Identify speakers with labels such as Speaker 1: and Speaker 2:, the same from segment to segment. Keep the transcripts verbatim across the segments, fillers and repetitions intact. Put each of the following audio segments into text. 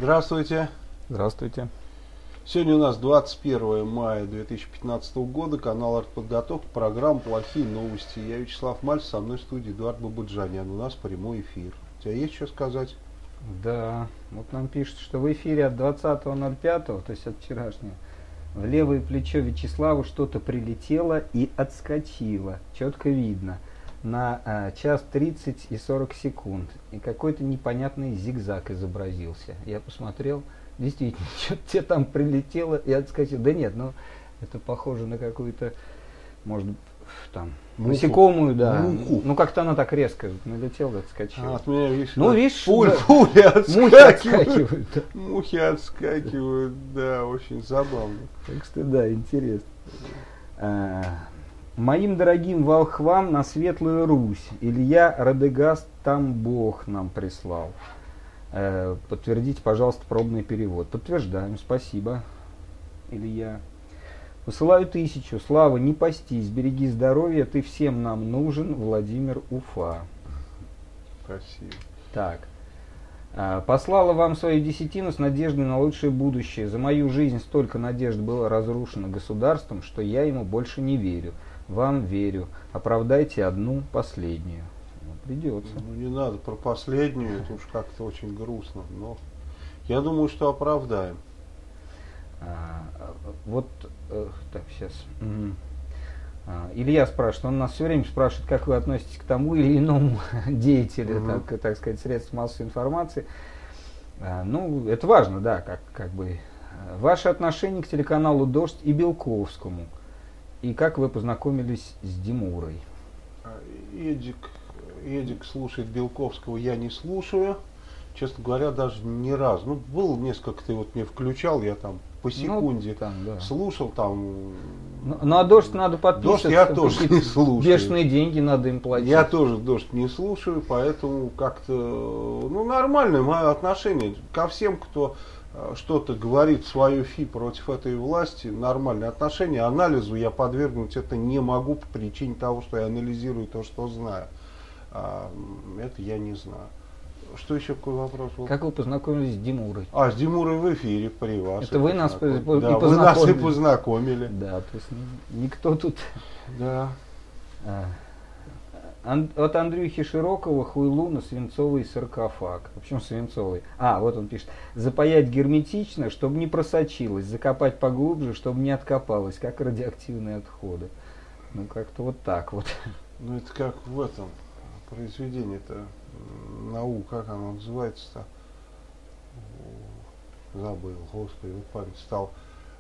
Speaker 1: Здравствуйте.
Speaker 2: Здравствуйте.
Speaker 1: Сегодня у нас двадцать первое мая две тысячи пятнадцатого года, канал «Артподготовка», программа «Плохие новости». Я Вячеслав Мальцев, со мной в студии Эдуард Бабуджанян. У нас прямой эфир. У тебя есть что сказать?
Speaker 2: Да, вот нам пишут, что в эфире от двадцатого ноль пятого, то есть от вчерашнего, в левое плечо Вячеславу что-то прилетело и отскочило. Четко видно. На а, час тридцать и сорок секунд. И какой-то непонятный зигзаг изобразился. Я посмотрел, действительно, что-то тебе там прилетело и отскочило. Да нет, ну это похоже на какую-то, может, там,
Speaker 1: Муху.
Speaker 2: насекомую, да.
Speaker 1: Муху.
Speaker 2: Ну как-то она так резко налетела, отскочила.
Speaker 1: А, от меня, видишь,
Speaker 2: ну, видишь,
Speaker 1: пуль,
Speaker 2: да.
Speaker 1: пули
Speaker 2: Мухи
Speaker 1: отскакивают.
Speaker 2: отскакивают. Да.
Speaker 1: Мухи отскакивают, да, очень забавно.
Speaker 2: Так что да, интересно. А, моим дорогим волхвам на Светлую Русь Илья Радегаст там Бог нам прислал. А, подтвердите, пожалуйста, пробный перевод. Подтверждаем, спасибо, Илья. Посылаю тысячу. Слава, не постись, береги здоровье, ты всем нам нужен, Владимир, Уфа.
Speaker 1: Спасибо.
Speaker 2: Так. А, послала вам свою десятину с надеждой на лучшее будущее. За мою жизнь столько надежд было разрушено государством, что я ему больше не верю. Вам верю. Оправдайте одну последнюю. Ну, придется.
Speaker 1: Ну, не надо про последнюю, это уж как-то очень грустно. Но я думаю, что оправдаем.
Speaker 2: А, вот, э, так, сейчас. Угу. А, Илья спрашивает, он нас все время спрашивает, как вы относитесь к тому или иному деятелю,
Speaker 1: угу.
Speaker 2: так, так сказать, средств массовой информации. А, ну, это важно, да, как, как бы. Ваше отношение к телеканалу «Дождь» и Белковскому. И как вы познакомились с Димурой?
Speaker 1: Эдик, Эдик слушает Белковского, я не слушаю. Честно говоря, даже ни разу. Ну, было несколько, ты вот мне включал, я там по секунде
Speaker 2: ну, там, да.
Speaker 1: слушал там.
Speaker 2: Ну, ну а «Дождь» надо подписываться.
Speaker 1: «Дождь» я тоже не слушаю.
Speaker 2: Бешеные деньги надо им платить.
Speaker 1: Я тоже «Дождь» не слушаю, поэтому как-то, ну, нормальное мое отношение ко всем, кто что-то говорит в свое фи против этой власти, нормальное отношение. Анализу я подвергнуть это не могу по причине того, что я анализирую то, что знаю. А, это я не знаю. Что еще, какой вопрос был?
Speaker 2: Как вы познакомились с Димурой?
Speaker 1: А, с Димурой в эфире при вас.
Speaker 2: Это вы нас,
Speaker 1: познакомили.
Speaker 2: по-
Speaker 1: Да,
Speaker 2: и
Speaker 1: вы нас и познакомили.
Speaker 2: Да, то есть никто тут...
Speaker 1: Да.
Speaker 2: А, ан- от Андрюхи Широкого хуйлу на свинцовый саркофаг. Почему свинцовый? А, вот он пишет. Запаять герметично, чтобы не просочилось. Закопать поглубже, чтобы не откопалось, как радиоактивные отходы. Ну, как-то вот так вот.
Speaker 1: Ну, это как в этом произведении-то. Наука, как оно называется-то? Забыл, господи, вот память стал.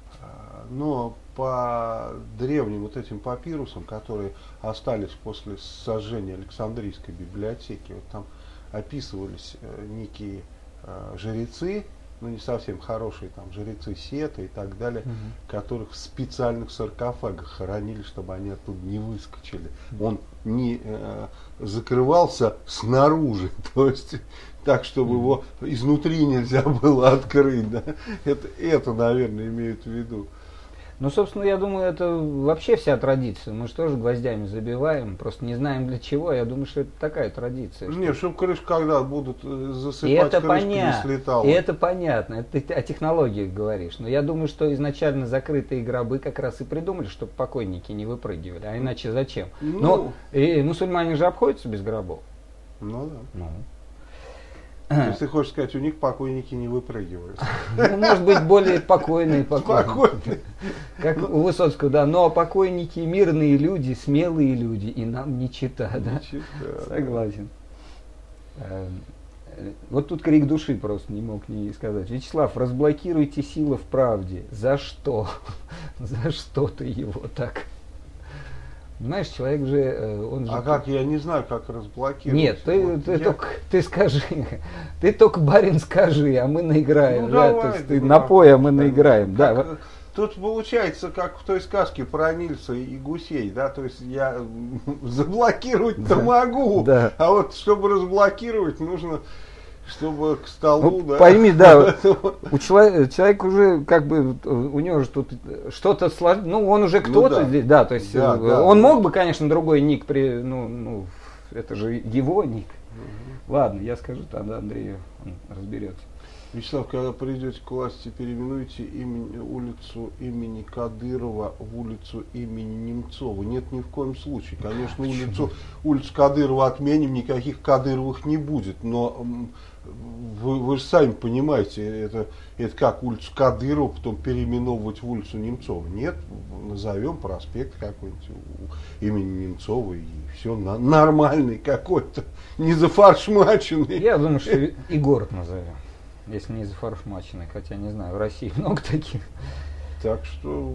Speaker 1: Но по древним вот этим папирусам, которые остались после сожжения Александрийской библиотеки, вот там описывались некие жрецы, ну не совсем хорошие, там жрецы Сета и так далее, угу. которых в специальных саркофагах хоронили, чтобы они оттуда не выскочили. Он не э, закрывался снаружи, то есть так, чтобы угу. его изнутри нельзя было открыть. Да? Это, это, наверное, имеют в виду.
Speaker 2: Ну, собственно, я думаю, это вообще вся традиция. Мы же тоже гвоздями забиваем, просто не знаем для чего. Я думаю, что это такая традиция.
Speaker 1: Нет, чтобы крышка, когда будут засыпать,
Speaker 2: это
Speaker 1: крышка
Speaker 2: поня...
Speaker 1: не слетала.
Speaker 2: И это понятно, это ты о технологиях говоришь. Но я думаю, что изначально закрытые гробы как раз и придумали, чтобы покойники не выпрыгивали. А иначе зачем?
Speaker 1: Ну,
Speaker 2: Но и мусульмане же обходятся без гробов.
Speaker 1: Ну да.
Speaker 2: Ну.
Speaker 1: То есть ты хочешь сказать, у них покойники не выпрыгивают?
Speaker 2: Ну, может быть, более покойные покойники.
Speaker 1: Спокойные.
Speaker 2: Как у Высоцкого, да. Но покойники мирные люди, смелые люди, и нам не чита, да?
Speaker 1: Не чита,
Speaker 2: согласен. Да. Вот тут крик души просто не мог не сказать. Вячеслав, разблокируйте силы в правде. За что? За что ты его так? Понимаешь, человек же, он же...
Speaker 1: А как, я не знаю, как разблокировать.
Speaker 2: Нет, ты,
Speaker 1: вот
Speaker 2: ты,
Speaker 1: я...
Speaker 2: только, ты скажи, ты только, барин, скажи, а мы наиграем.
Speaker 1: Ну,
Speaker 2: да?
Speaker 1: давай,
Speaker 2: То есть ты
Speaker 1: да,
Speaker 2: напой, а мы
Speaker 1: да,
Speaker 2: наиграем.
Speaker 1: как,
Speaker 2: Да.
Speaker 1: Тут получается, как в той сказке про Нильса и гусей, да, то есть я заблокировать-то
Speaker 2: да.
Speaker 1: могу,
Speaker 2: да.
Speaker 1: а вот чтобы разблокировать, нужно... Чтобы к столу,
Speaker 2: ну,
Speaker 1: да.
Speaker 2: Пойми, да, у человека, человек уже как бы, у него же тут что-то сложно, ну он уже кто-то
Speaker 1: ну, да.
Speaker 2: здесь, да, то есть
Speaker 1: да, да,
Speaker 2: он
Speaker 1: да.
Speaker 2: мог бы, конечно, другой ник, при, ну, ну это же его ник. Угу. Ладно, я скажу тогда Андрею, он разберется.
Speaker 1: Вячеслав, когда придете к власти, переименуйте имени, улицу имени Кадырова в улицу имени Немцова. Нет, ни в коем случае. Конечно, улицу, улицу Кадырова отменим, никаких Кадыровых не будет. Но вы, вы же сами понимаете, это, это как улицу Кадырова потом переименовывать в улицу Немцова. Нет, назовем проспект какой-нибудь имени Немцова и все, на, нормальный какой-то, не зафаршмаченный.
Speaker 2: Я думаю, что и город назовем. Если не зафаршмаченный, хотя не знаю, в России много таких.
Speaker 1: Так что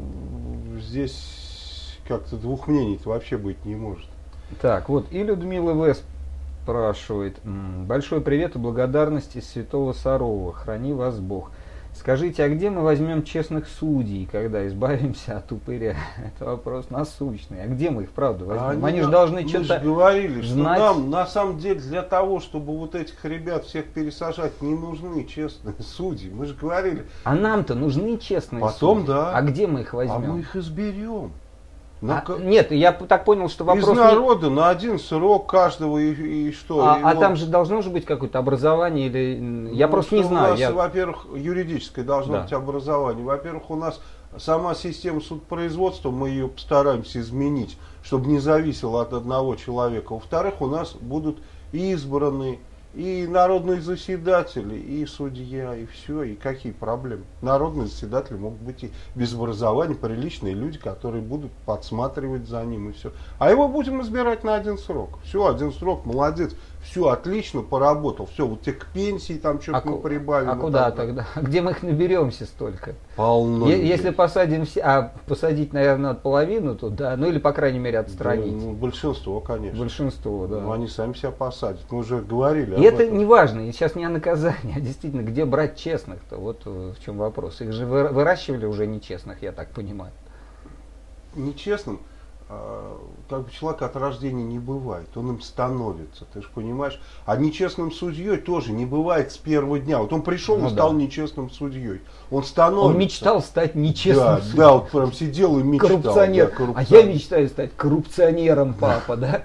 Speaker 1: здесь как-то двух мнений-то вообще быть не может.
Speaker 2: Так, вот и Людмила В. спрашивает. Большой привет и благодарность из Святого Сарова. Храни вас Бог. Скажите, а где мы возьмем честных судей, когда избавимся от упыря? Это вопрос насущный. А где мы их, правда, возьмем? Они, Они же должны что-то знать.
Speaker 1: Мы же говорили, что нам, на самом деле, для того, чтобы вот этих ребят всех пересажать, не нужны честные судьи. Мы же говорили.
Speaker 2: А нам-то нужны честные
Speaker 1: Потом,
Speaker 2: судьи.
Speaker 1: да.
Speaker 2: А где мы их возьмем?
Speaker 1: А мы их изберем.
Speaker 2: А, нет, я так понял, что вопрос...
Speaker 1: Из народа не... на один срок каждого и, и что?
Speaker 2: А,
Speaker 1: и
Speaker 2: а
Speaker 1: вот...
Speaker 2: там же должно же быть какое-то образование или...
Speaker 1: Ну,
Speaker 2: я просто не знаю.
Speaker 1: У нас,
Speaker 2: я...
Speaker 1: во-первых, юридическое должно
Speaker 2: да.
Speaker 1: быть образование. Во-первых, у нас сама система судопроизводства, мы ее постараемся изменить, чтобы не зависело от одного человека. Во-вторых, у нас будут и избранные, и народные заседатели, и судья, и все, и какие проблемы. Народные заседатели могут быть и без образования, приличные люди, которые будут подсматривать за ним, и все. А его будем избирать на один срок. Все, один срок, молодец, все, отлично, поработал, все, вот тебе к пенсии там что-то
Speaker 2: а
Speaker 1: мы прибавим.
Speaker 2: А куда тогда? Где мы их наберемся столько?
Speaker 1: Полно.
Speaker 2: Е- если посадим все, а посадить, наверное, надо половину, то да, ну или, по крайней мере, отстранить.
Speaker 1: Да, ну, большинство, конечно.
Speaker 2: Большинство, да.
Speaker 1: Ну, они сами себя посадят, мы уже говорили.
Speaker 2: И это этом. Не важно, сейчас не о наказании, а действительно, где брать честных-то, вот в чем вопрос. Их же выращивали уже нечестных, я так понимаю.
Speaker 1: Нечестным, как бы человек от рождения не бывает, он им становится, ты же понимаешь. А нечестным судьей тоже не бывает с первого дня. Вот он пришел ну, и стал да. нечестным судьей. Он становится.
Speaker 2: Он мечтал стать нечестным
Speaker 1: да,
Speaker 2: судьей.
Speaker 1: Да, вот прям сидел и мечтал.
Speaker 2: Коррупционер. Да, коррупционер. А я мечтаю стать коррупционером, папа, да?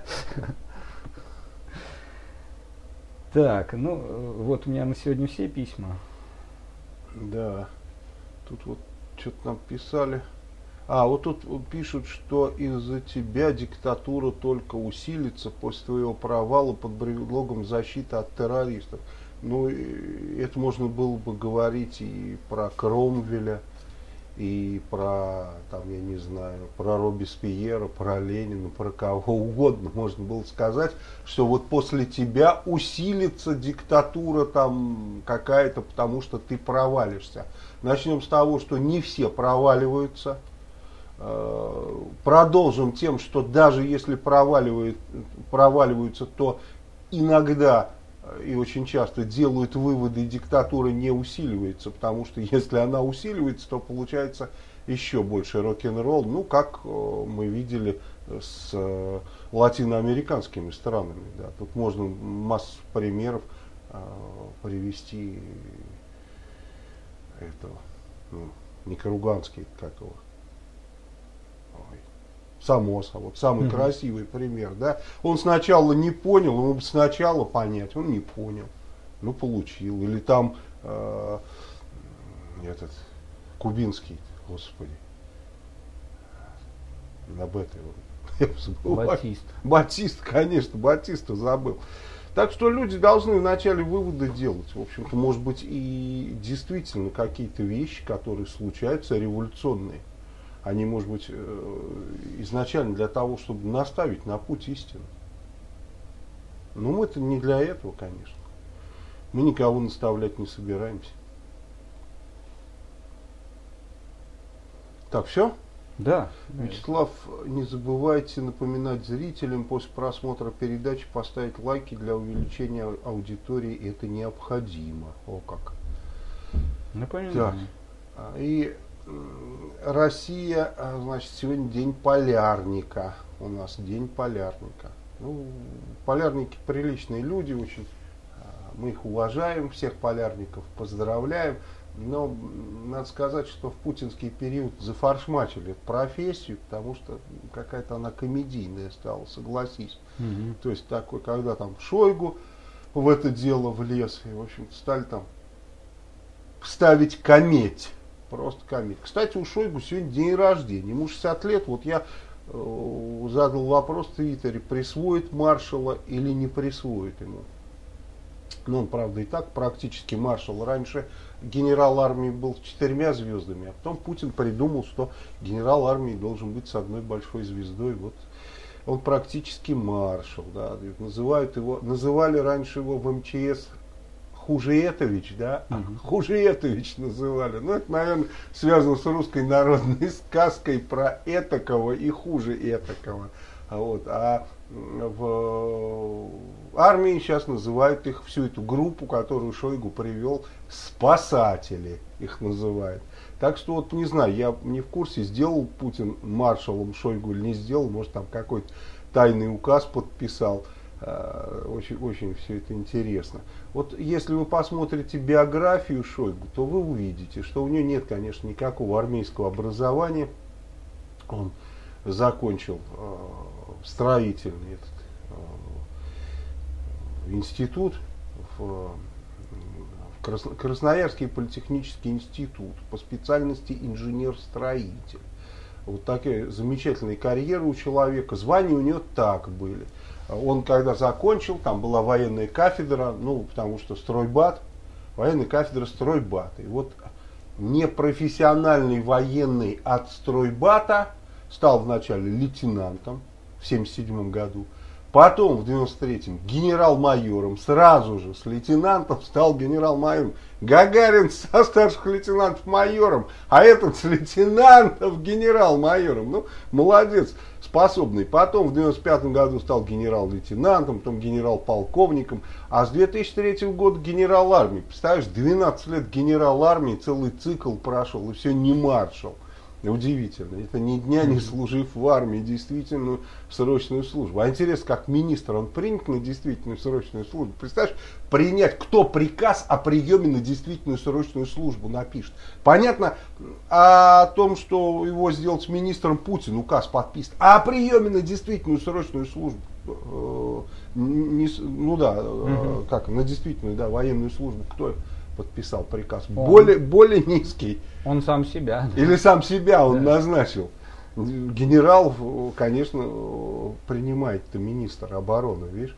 Speaker 2: Так, ну вот у меня на сегодня все письма.
Speaker 1: Да, тут вот что-то нам писали. А, вот тут пишут, что из-за тебя диктатура только усилится после твоего провала под предлогом защиты от террористов. Ну, это можно было бы говорить и про Кромвеля, и про, там, я не знаю, про Робеспьера, про Ленина, про кого угодно. Можно было сказать, что вот после тебя усилится диктатура там какая-то, потому что ты провалишься. Начнем с того, что не все проваливаются. Продолжим тем, что даже если проваливают, проваливаются, то иногда и очень часто делают выводы, и диктатура не усиливается, потому что если она усиливается, то получается еще больше рок-н-ролл, ну как мы видели с латиноамериканскими странами. Да. Тут можно массу примеров привести этого, ну, Никарагуанский, как его. Самоса, вот самый mm-hmm. красивый пример, да. Он сначала не понял, ему бы сначала понять, он не понял, ну получил. Или там э, этот Кубинский, господи, об этой вот.
Speaker 2: Батист.
Speaker 1: Батист, конечно, Батиста забыл. Так что люди должны вначале выводы делать. В общем-то, может быть, и действительно какие-то вещи, которые случаются, революционные. Они, может быть, изначально для того, чтобы наставить на путь истины. Но мы-то не для этого, конечно. Мы никого наставлять не собираемся. Так, все?
Speaker 2: Да.
Speaker 1: Вячеслав, не забывайте напоминать зрителям после просмотра передачи поставить лайки для увеличения аудитории. Это необходимо. О как.
Speaker 2: Напоминаю.
Speaker 1: Так. И Россия, значит, сегодня день полярника. У нас день полярника. Ну, полярники приличные люди, очень. Мы их уважаем, всех полярников поздравляем. Но надо сказать, что в путинский период зафаршмачили эту профессию, потому что какая-то она комедийная стала, согласись.
Speaker 2: Угу.
Speaker 1: То есть такой, когда там Шойгу в это дело влез, и, в общем-то, стали там представить кометь. Просто кометь. Кстати, у Шойгу сегодня день рождения. Ему шестьдесят лет. Вот я э, задал вопрос в Твиттере, присвоит маршала или не присвоит ему. Ну, он, правда, и так практически маршал. Раньше генерал армии был с четырьмя звездами, а потом Путин придумал, что генерал армии должен быть с одной большой звездой. Вот он практически маршал. Да. Называют его, называли раньше его в эм че эс Хужиетович, да? Uh-huh. Хужиетович называли. Ну, это, наверное, связано с русской народной сказкой про этакого и хуже этакого. Вот. А в армии сейчас называют их, всю эту группу, которую Шойгу привел, спасатели их называют. Так что вот не знаю, я не в курсе, сделал Путин маршалом Шойгу или не сделал, может там какой-то тайный указ подписал. Очень, очень все это интересно. Вот если вы посмотрите биографию Шойгу, то вы увидите, что у него нет, конечно, никакого армейского образования. Он закончил э, строительный этот, э, институт, в, в Красно, Красноярский политехнический институт по специальности инженер-строитель. Вот такая замечательная карьера у человека. Звания у него так были. Он когда закончил, там была военная кафедра, ну, потому что стройбат, военная кафедра стройбата. И вот непрофессиональный военный от стройбата стал вначале лейтенантом в семьдесят седьмом году, потом в девяносто третьем генерал-майором, сразу же с лейтенантом стал генерал-майором. Гагарин со старших лейтенантов майором, а этот с лейтенантов генерал-майором. Ну, молодец, способный. Потом в девяносто пятом году стал генерал-лейтенантом, потом генерал-полковником, а с две тысячи третьего года генерал армии. Представляешь, двенадцать лет генерал армии, целый цикл прошел, и все не маршал. Удивительно. Это ни дня не служив в армии действительную срочную службу. А интересно, как министр, он принят на действительную срочную службу. Представляешь, принять, кто приказ о приеме на действительную срочную службу напишет. Понятно о том, что его сделать министром Путин, указ подписан. А о приеме на действительную срочную службу, э, не, ну да, э, как, на действительную, да, военную службу, кто подписал приказ? Более, более низкий.
Speaker 2: Он сам себя.
Speaker 1: Или сам себя он
Speaker 2: да.
Speaker 1: назначил. Генерал, конечно, принимает это министр обороны, видишь,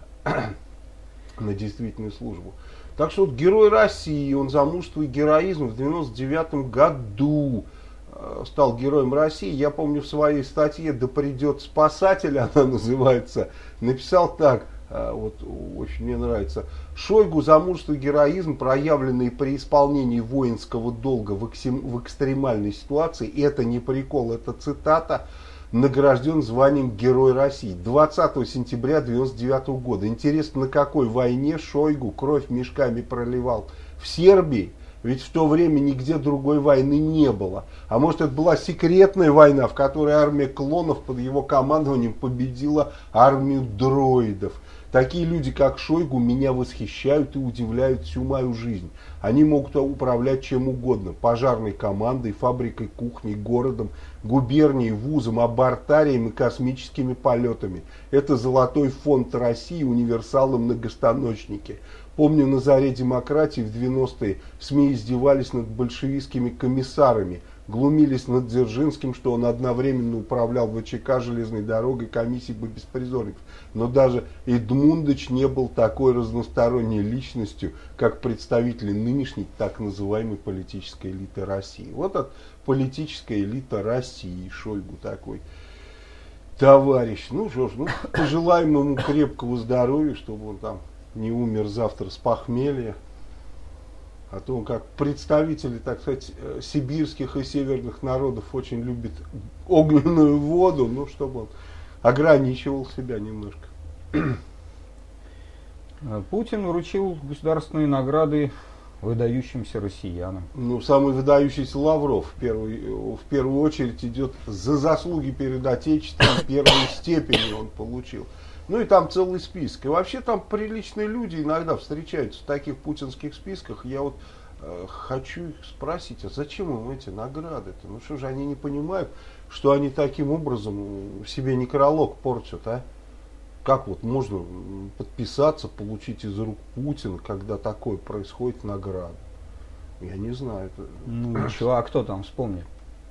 Speaker 1: на действительную службу. Так что вот герой России, он за мужество и героизм в девяносто девятом году стал героем России. Я помню в своей статье «Да придет спасатель», она называется, написал так. Вот очень мне нравится. Шойгу за мужество и героизм, проявленные при исполнении воинского долга в, эксим, в экстремальной ситуации, и это не прикол, это цитата, награжден званием Герой России двадцатого сентября девяносто девятого года. Интересно, на какой войне Шойгу кровь мешками проливал? В Сербии? Ведь в то время нигде другой войны не было. А может, это была секретная война, в которой армия клонов под его командованием победила армию дроидов. Такие люди, как Шойгу, меня восхищают и удивляют всю мою жизнь. Они могут управлять чем угодно. Пожарной командой, фабрикой, кухней, городом, губернией, вузом, абортарием и космическими полетами. Это золотой фонд России, универсалы, многостаночники. Помню, на заре демократии в девяностые СМИ издевались над большевистскими комиссарами. Глумились над Дзержинским, что он одновременно управлял ВЧК, железной дорогой, комиссией по беспризорников. Но даже Эдмундович не был такой разносторонней личностью, как представители нынешней так называемой политической элиты России. Вот от политическая элита России, Шойгу такой товарищ. Ну что ж, ну, пожелаем ему крепкого здоровья, чтобы он там не умер завтра с похмелья. О том, как представители, так сказать, сибирских и северных народов очень любят огненную воду, ну, чтобы он ограничивал себя немножко.
Speaker 2: Путин вручил государственные награды выдающимся россиянам.
Speaker 1: Ну, самый выдающийся Лавров в первую, в первую очередь идет за заслуги перед Отечеством первой степени он получил. Ну и там целый список. И вообще там приличные люди иногда встречаются в таких путинских списках. Я вот э, хочу их спросить, а зачем им эти награды-то? Ну что же они не понимают, что они таким образом себе некролог портят, а? Как вот можно подписаться, получить из рук Путина, когда такое происходит, награда? Я не знаю. Это...
Speaker 2: Ну ничего, а кто там вспомнит?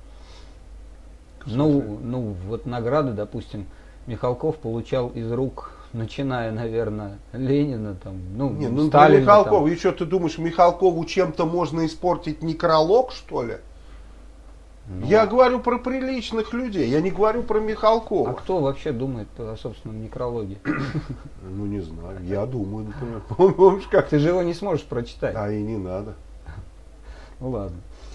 Speaker 2: Ну, ну, вот награды, допустим, Михалков получал из рук, начиная, наверное, Ленина, там, ну,
Speaker 1: не, ну
Speaker 2: Сталина.
Speaker 1: Михалков,
Speaker 2: Там.
Speaker 1: и что, ты думаешь, Михалкову чем-то можно испортить некролог, что ли? Ну, я говорю про приличных людей, я не говорю про Михалкова.
Speaker 2: А кто вообще думает о собственном некрологе?
Speaker 1: Ну, не знаю, я думаю, например. Помнишь, как...
Speaker 2: Ты же его не сможешь прочитать.
Speaker 1: А и не надо.
Speaker 2: Ну, ладно.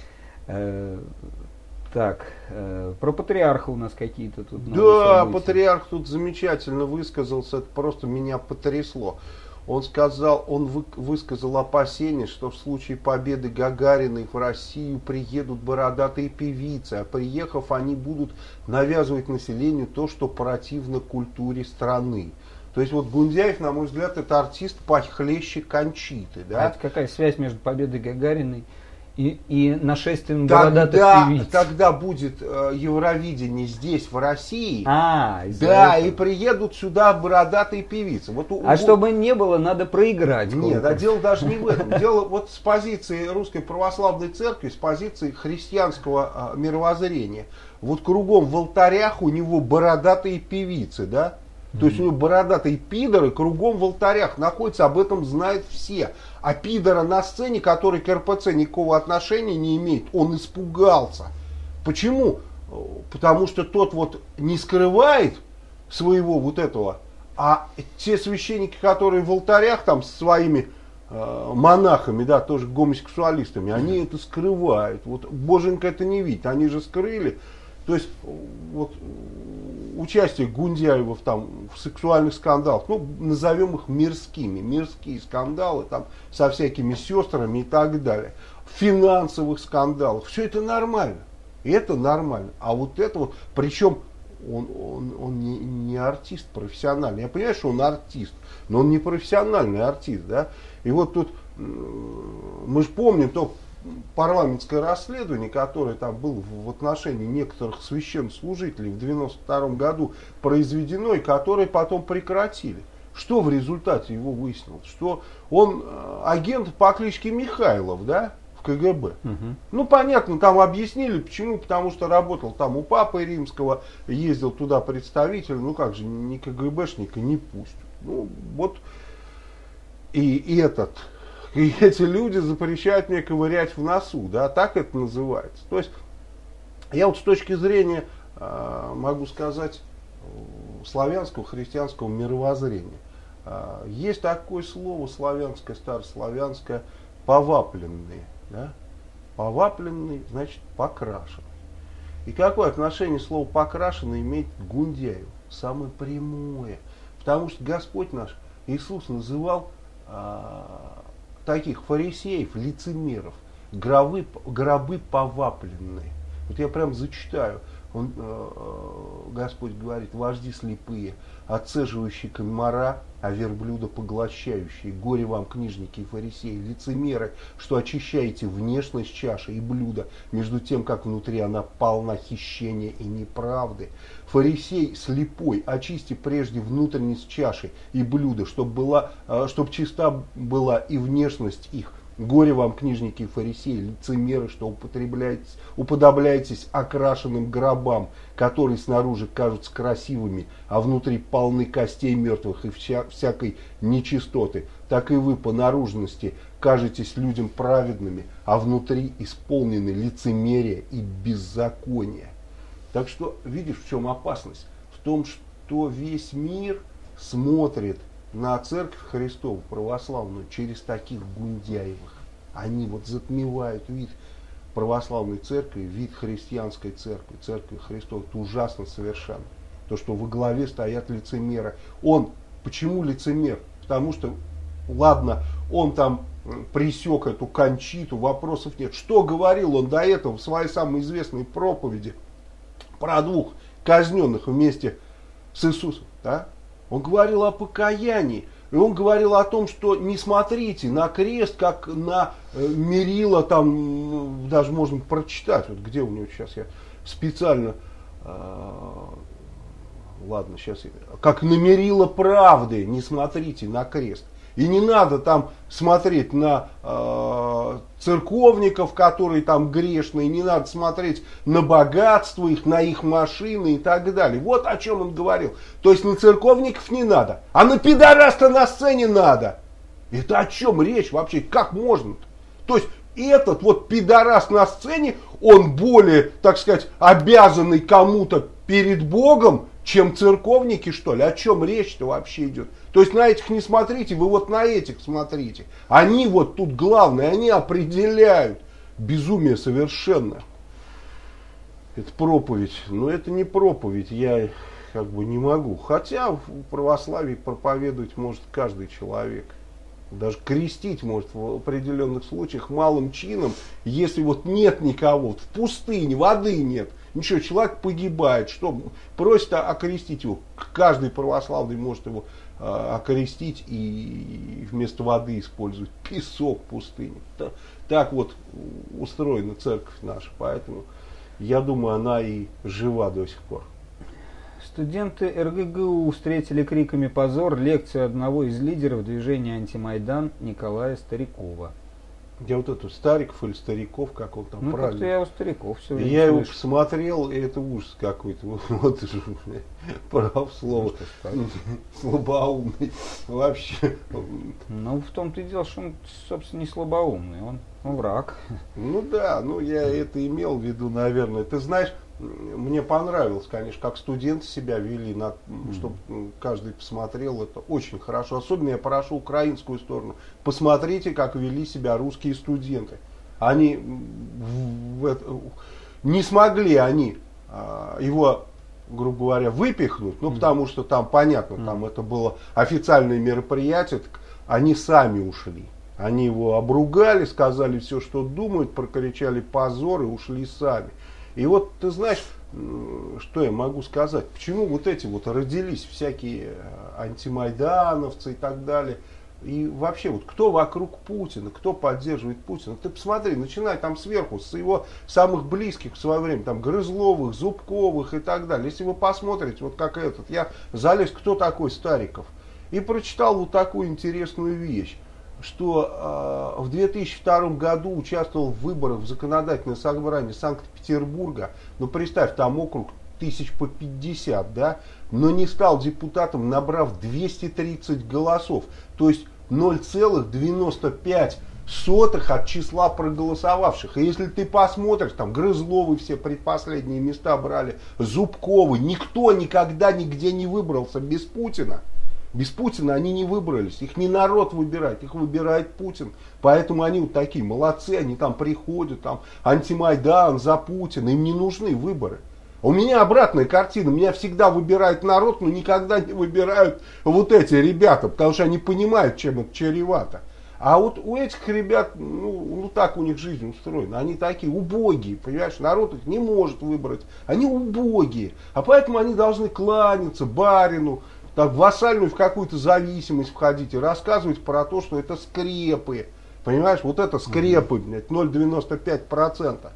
Speaker 2: Так, э, про патриарха у нас какие-то тут.
Speaker 1: Да, патриарх тут замечательно высказался, это просто меня потрясло. Он сказал, он вы, высказал опасение, что в случае победы Гагариной в Россию приедут бородатые певицы, а приехав, они будут навязывать населению то, что противно культуре страны. То есть вот Гундяев, на мой взгляд, это артист похлеще Кончиты. Да?
Speaker 2: А это какая связь между победой Гагариной И, и нашествием
Speaker 1: тогда,
Speaker 2: бородатых певиц?
Speaker 1: Тогда будет э, Евровидение здесь, в России.
Speaker 2: А,
Speaker 1: да,
Speaker 2: этого.
Speaker 1: И приедут сюда бородатые певицы. Вот у,
Speaker 2: а
Speaker 1: у...
Speaker 2: чтобы не было, надо проиграть.
Speaker 1: Нет, а дело даже не в этом. Дело вот с позиции Русской Православной Церкви, с позиции христианского э, мировоззрения. Вот кругом в алтарях у него бородатые певицы, да? То есть у него бородатые пидоры кругом в алтарях находятся, об этом знают все. А пидора на сцене, который к эр пэ цэ никакого отношения не имеет, он испугался. Почему? Потому что тот вот не скрывает своего вот этого, а те священники, которые в алтарях там со своими э, монахами, да, тоже гомосексуалистами, они это скрывают. Вот Боженька это не видит, они же скрыли. То есть вот участие Гундяева там в сексуальных скандалах, ну, назовем их мирскими, мирские скандалы там со всякими сестрами и так далее, финансовых скандалах, все это нормально, это нормально, а вот это вот, причем он, он, он не, не артист профессиональный, я понимаю, что он артист, но он не профессиональный артист, да, и вот тут мы же помним то парламентское расследование, которое там было в отношении некоторых священнослужителей в девяносто втором году произведено, и которое потом прекратили. Что в результате его выяснилось? Что он агент по кличке Михайлов, да, в ка гэ бэ. Угу. Ну, понятно, там объяснили, почему, потому что работал там у Папы Римского, ездил туда представитель, ну как же, ни ка гэ бэшника не пустят. Ну, вот и, и этот... И эти люди запрещают мне ковырять в носу, да, так это называется. То есть, я вот с точки зрения, э, могу сказать, славянского, христианского мировоззрения, э, есть такое слово славянское, старославянское, повапленные, да, повапленный, значит, покрашенный. И какое отношение слово покрашенный имеет к Гундяеву? Самое прямое. Потому что Господь наш, Иисус, называл э, таких фарисеев, лицемеров, гробы, гробы повапленные. Вот я прям зачитаю. Он, э, Господь говорит: вожди слепые, отцеживающие комара, а верблюда поглощающие. Горе вам, книжники и фарисеи, лицемеры, что очищаете внешность чаши и блюда, между тем, как внутри она полна хищения и неправды. Фарисей слепой, очисти прежде внутренность чаши и блюда, чтобы была, чтоб чиста была и внешность их. Горе вам, книжники и фарисеи, лицемеры, что употребляетесь, уподобляетесь окрашенным гробам, которые снаружи кажутся красивыми, а внутри полны костей мертвых и вся, всякой нечистоты. Так и вы по наружности кажетесь людям праведными, а внутри исполнены лицемерия и беззакония. Так что видишь, в чем опасность? В том, что весь мир смотрит на Церковь Христову православную через таких Гундяевых. Они вот затмевают вид православной церкви, вид христианской церкви, Церкви Христовой. Это ужасно совершенно. То, что во главе стоят лицемеры. Он, почему лицемер? Потому что, ладно, он там пресек эту Кончиту, вопросов нет. Что говорил он до этого в своей самой известной проповеди про двух казненных вместе с Иисусом? Да? Он говорил о покаянии. И он говорил о том, что не смотрите на крест, как на э, мерило, там, даже можно прочитать, вот где у него сейчас я специально, э, ладно, сейчас я, как на мерило правды, не смотрите на крест. И не надо там смотреть на э, церковников, которые там грешные, не надо смотреть на богатство их, на их машины и так далее. Вот о чем он говорил. То есть на церковников не надо, а на пидораста на сцене надо. Это о чем речь вообще? Как можно-то? То есть этот вот пидорас на сцене, он более, так сказать, обязанный кому-то перед Богом, чем церковники, что ли? О чем речь-то вообще идет? То есть на этих не смотрите, вы вот на этих смотрите. Они вот тут главные, они определяют. Безумие совершенно. Это проповедь. Но это не проповедь, я как бы не могу. Хотя в православии проповедовать может каждый человек. Даже крестить может в определенных случаях малым чином, если вот нет никого, в пустыне, воды нет, ничего, человек погибает, что просит окрестить его, каждый православный может его э, окрестить и вместо воды использовать песок в пустыне. Так, так вот устроена церковь наша, поэтому я думаю, она и жива до сих пор.
Speaker 2: Студенты эр гэ гэ у встретили криками «Позор» лекцию одного из лидеров движения «Антимайдан» Николая Старикова.
Speaker 1: Я вот эту Стариков или Стариков, как он там
Speaker 2: ну,
Speaker 1: правильно.
Speaker 2: Ну, я у Стариков все время
Speaker 1: Я его
Speaker 2: слышу.
Speaker 1: посмотрел, и это ужас какой-то. Вот же, прав слово. Слабоумный. Вообще.
Speaker 2: Ну, в том-то и дело, что он, собственно, не слабоумный, он, он враг.
Speaker 1: Ну да, ну я это имел в виду, наверное. Ты знаешь, мне понравилось, конечно, как студенты себя вели, на, чтобы каждый посмотрел, это очень хорошо. Особенно я прошу украинскую сторону. Посмотрите, как вели себя русские студенты. Они в, в, не смогли они а, его, грубо говоря, выпихнуть, ну потому что там, понятно, там это было официальное мероприятие, так они сами ушли. Они его обругали, сказали все, что думают, прокричали позор и ушли сами. И вот, ты знаешь, что я могу сказать, почему вот эти вот родились всякие антимайдановцы и так далее, и вообще вот кто вокруг Путина, кто поддерживает Путина, ты посмотри, начинай там сверху, с его самых близких в свое время, там Грызловых, Зубковых и так далее, если вы посмотрите, вот как этот, я залез, кто такой Стариков, и прочитал вот такую интересную вещь, что э, в две тысячи втором году участвовал в выборах в законодательное собрание Санкт-Петербурга, ну представь, там округ тысяч по пятьдесят, да, но не стал депутатом, набрав двести тридцать голосов, то есть ноль целых девяносто пять сотых от числа проголосовавших. И если ты посмотришь, там Грызловы все предпоследние места брали, Зубковы, никто никогда нигде не выбрался без Путина. Без Путина они не выбрались, их не народ выбирает, их выбирает Путин. Поэтому они вот такие молодцы, они там приходят, там антимайдан за Путина, им не нужны выборы. У меня обратная картина, меня всегда выбирает народ, но никогда не выбирают вот эти ребята, потому что они понимают, чем это чревато. А вот у этих ребят, ну, ну так у них жизнь устроена, они такие убогие, понимаешь, народ их не может выбрать, они убогие, а поэтому они должны кланяться барину, так, в вассальную в какую-то зависимость входить и рассказывать про то, что это скрепы. Понимаешь, вот это скрепы, блядь, ноль целых девяносто пять сотых процента.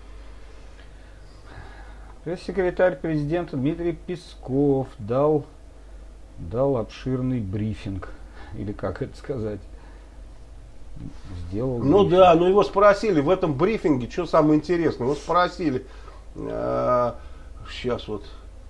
Speaker 2: Пресс-секретарь президента Дмитрий Песков дал, дал обширный брифинг, или как это сказать, сделал.
Speaker 1: Ну
Speaker 2: брифинг.
Speaker 1: да, но его спросили в этом брифинге, что самое интересное, его спросили, э, сейчас вот,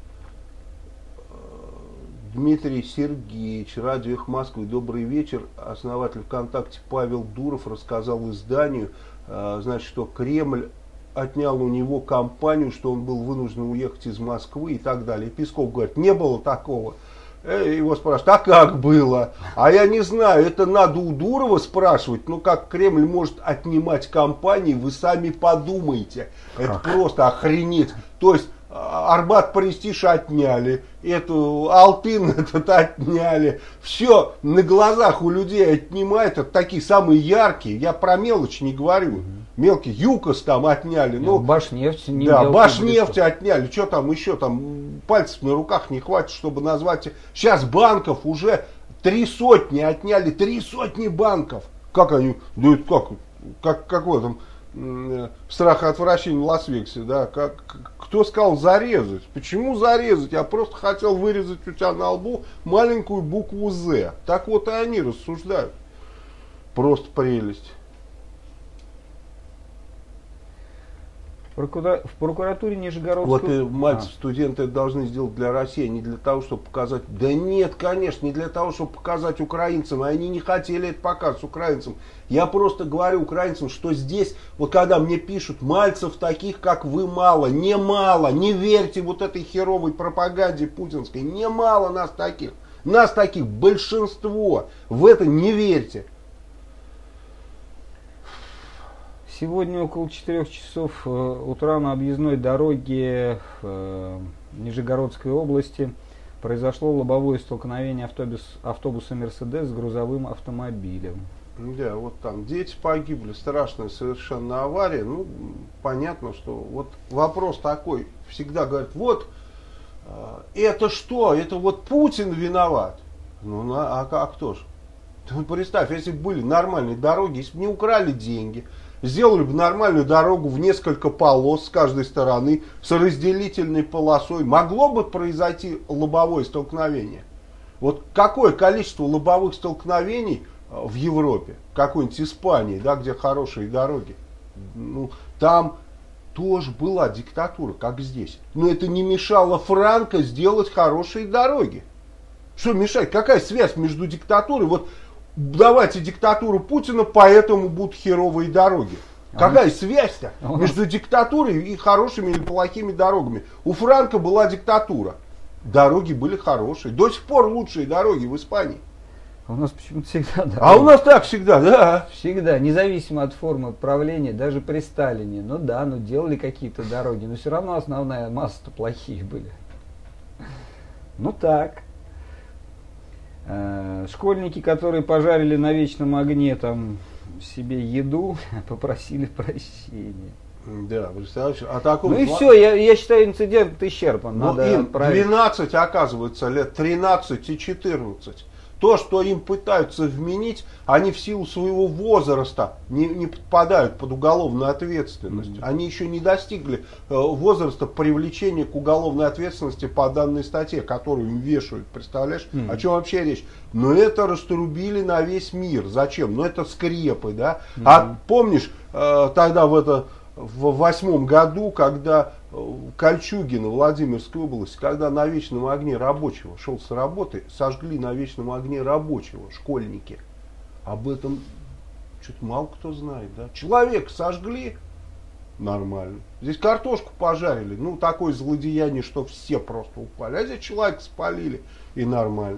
Speaker 1: Дмитрий Сергеевич, Радио Эхо Москвы, добрый вечер. Основатель ВКонтакте Павел Дуров рассказал изданию, э, значит, что Кремль отнял у него компанию, что он был вынужден уехать из Москвы и так далее. И Песков говорит, не было такого. Э, его спрашивают, а как было? А я не знаю, это надо у Дурова спрашивать. Ну как Кремль может отнимать компании, вы сами подумайте. Это просто охренеть. То есть Арбат Престиж отняли, эту Алтын этот отняли, все на глазах у людей отнимают, это такие самые яркие, я про мелочь не говорю, мелкий ЮКОС там отняли, ну,
Speaker 2: Башнефть не
Speaker 1: да, Башнефть отняли, что там еще, там пальцев на руках не хватит, чтобы назвать, сейчас банков уже три сотни отняли, три сотни банков, как они, да это как, как, какое там, э, страха и отвращения в Лас-Вегасе, да, как, кто сказал зарезать? Почему зарезать? Я просто хотел вырезать у тебя на лбу маленькую букву «З». Так вот и они рассуждают. Просто прелесть.
Speaker 2: Прокура... В прокуратуре Нижегородской...
Speaker 1: Вот и, мать,
Speaker 2: а.
Speaker 1: студенты это должны сделать для России, не для того, чтобы показать... Да нет, конечно, не для того, чтобы показать украинцам. Они не хотели это показывать украинцам. Я просто говорю украинцам, что здесь, вот когда мне пишут, мальцев таких, как вы, мало, не мало, не верьте вот этой херовой пропаганде путинской, не мало нас таких. Нас таких большинство. В это не верьте.
Speaker 2: Сегодня около четырех часов утра на объездной дороге в Нижегородской области произошло лобовое столкновение автобус, автобуса «Мерседес» с грузовым автомобилем.
Speaker 1: Да, вот там дети погибли, страшная совершенно авария. Ну, понятно, что вот вопрос такой, всегда говорят, вот, это что, это вот Путин виноват. Ну, а, а кто же? Ты представь, если бы были нормальные дороги, если бы не украли деньги, сделали бы нормальную дорогу в несколько полос с каждой стороны, с разделительной полосой, могло бы произойти лобовое столкновение. Вот какое количество лобовых столкновений в Европе, какой-нибудь Испании, да, где хорошие дороги, ну, там тоже была диктатура, как здесь. Но это не мешало Франко сделать хорошие дороги. Что мешает? Какая связь между диктатурой? Вот давайте диктатуру Путина, поэтому будут херовые дороги. А Какая он... связь-то а между диктатурой и хорошими или плохими дорогами? У Франко была диктатура. Дороги были хорошие. До сих пор лучшие дороги в Испании.
Speaker 2: А у нас почему-то всегда... Дороги.
Speaker 1: А у нас так всегда, да.
Speaker 2: Всегда, независимо от формы правления, даже при Сталине. Ну да, ну делали какие-то дороги, но все равно основная масса-то плохие были. Ну так. Школьники, которые пожарили на вечном огне там себе еду, попросили прощения.
Speaker 1: Да, представляешь, а такого...
Speaker 2: Ну и все, я, я считаю, инцидент исчерпан.
Speaker 1: Ну,
Speaker 2: надо
Speaker 1: им
Speaker 2: отправить.
Speaker 1: двенадцать, оказывается, лет, тринадцать и четырнадцать. То, что им пытаются вменить, они в силу своего возраста не, не подпадают под уголовную ответственность. Mm-hmm. Они еще не достигли э, возраста привлечения к уголовной ответственности по данной статье, которую им вешают. Представляешь, mm-hmm. о чем вообще речь? Но это раструбили на весь мир. Зачем? Ну это скрепы, да? Mm-hmm. А помнишь, э, тогда в это... в восьмом году, когда Кольчугино, Владимирской области, когда на вечном огне рабочего шел с работы, сожгли на вечном огне рабочего, школьники. Об этом что-то мало кто знает, да? Человека сожгли, нормально. Здесь картошку пожарили, ну такое злодеяние, что все просто упали. А здесь человека спалили, и нормально.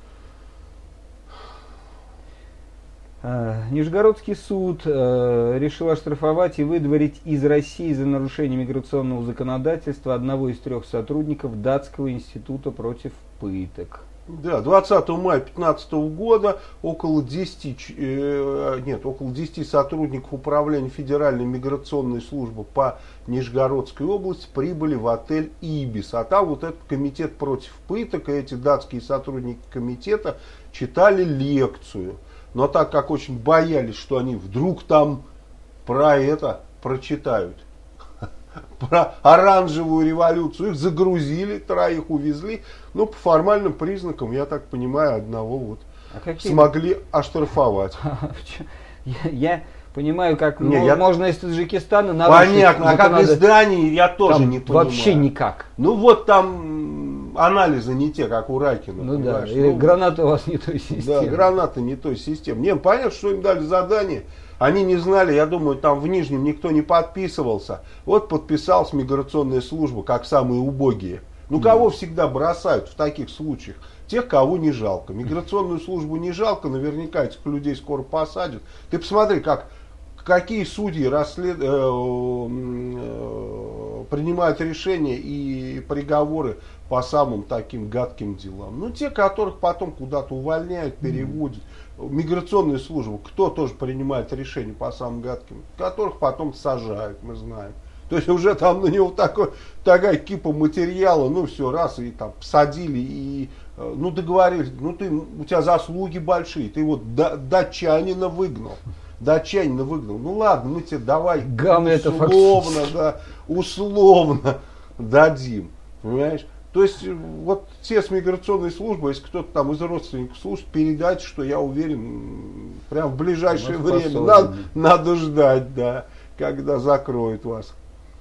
Speaker 2: Нижегородский суд э, решил оштрафовать и выдворить из России за нарушение миграционного законодательства одного из трех сотрудников Датского института против пыток.
Speaker 1: Да, двадцатого мая две тысячи пятнадцатого года около десяти, э, нет, около десяти сотрудников управления Федеральной миграционной службы по Нижегородской области прибыли в отель «Ибис». А там вот этот комитет против пыток, и эти датские сотрудники комитета читали лекцию. Но так как очень боялись, что они вдруг там про это прочитают, про оранжевую революцию, их загрузили, троих увезли. Ну, по формальным признакам, я так понимаю, одного вот а какие... смогли оштрафовать.
Speaker 2: Я, я понимаю, как
Speaker 1: не,
Speaker 2: мо-
Speaker 1: я...
Speaker 2: можно из Таджикистана нарушить.
Speaker 1: Понятно, а как
Speaker 2: надо...
Speaker 1: из Дании, я тоже
Speaker 2: там
Speaker 1: не понимаю.
Speaker 2: Вообще никак.
Speaker 1: Ну вот там анализы не те, как у Ракина.
Speaker 2: Ну да, и
Speaker 1: ну,
Speaker 2: гранаты у вас не той системы.
Speaker 1: Да, гранаты не той системы. Не, понятно, что им дали задание. Они не знали, я думаю, там в Нижнем никто не подписывался. Вот подписалась миграционная служба, как самые убогие. Ну, кого mm. всегда бросают в таких случаях? Тех, кого не жалко. Миграционную службу не жалко, наверняка этих людей скоро посадят. Ты посмотри, как, какие судьи расслед... э, э, принимают решения и приговоры по самым таким гадким делам. Ну, те, которых потом куда-то увольняют, переводят. Mm. Миграционная служба, кто тоже принимает решения по самым гадким, которых потом сажают, мы знаем. То есть уже там на него такой, такая кипа материала, ну все, раз, и там посадили, и ну договорились, ну ты, у тебя заслуги большие, ты вот датчанина выгнал. до отчаяния выгнал. Ну ладно, мы тебе давай
Speaker 2: Гамлета
Speaker 1: условно, да, условно дадим. Понимаешь? То есть вот те с миграционной службой, если кто-то там из родственников слушает, передать, что я уверен, прям в ближайшее
Speaker 2: Мы
Speaker 1: время надо, надо ждать, да, когда закроют вас.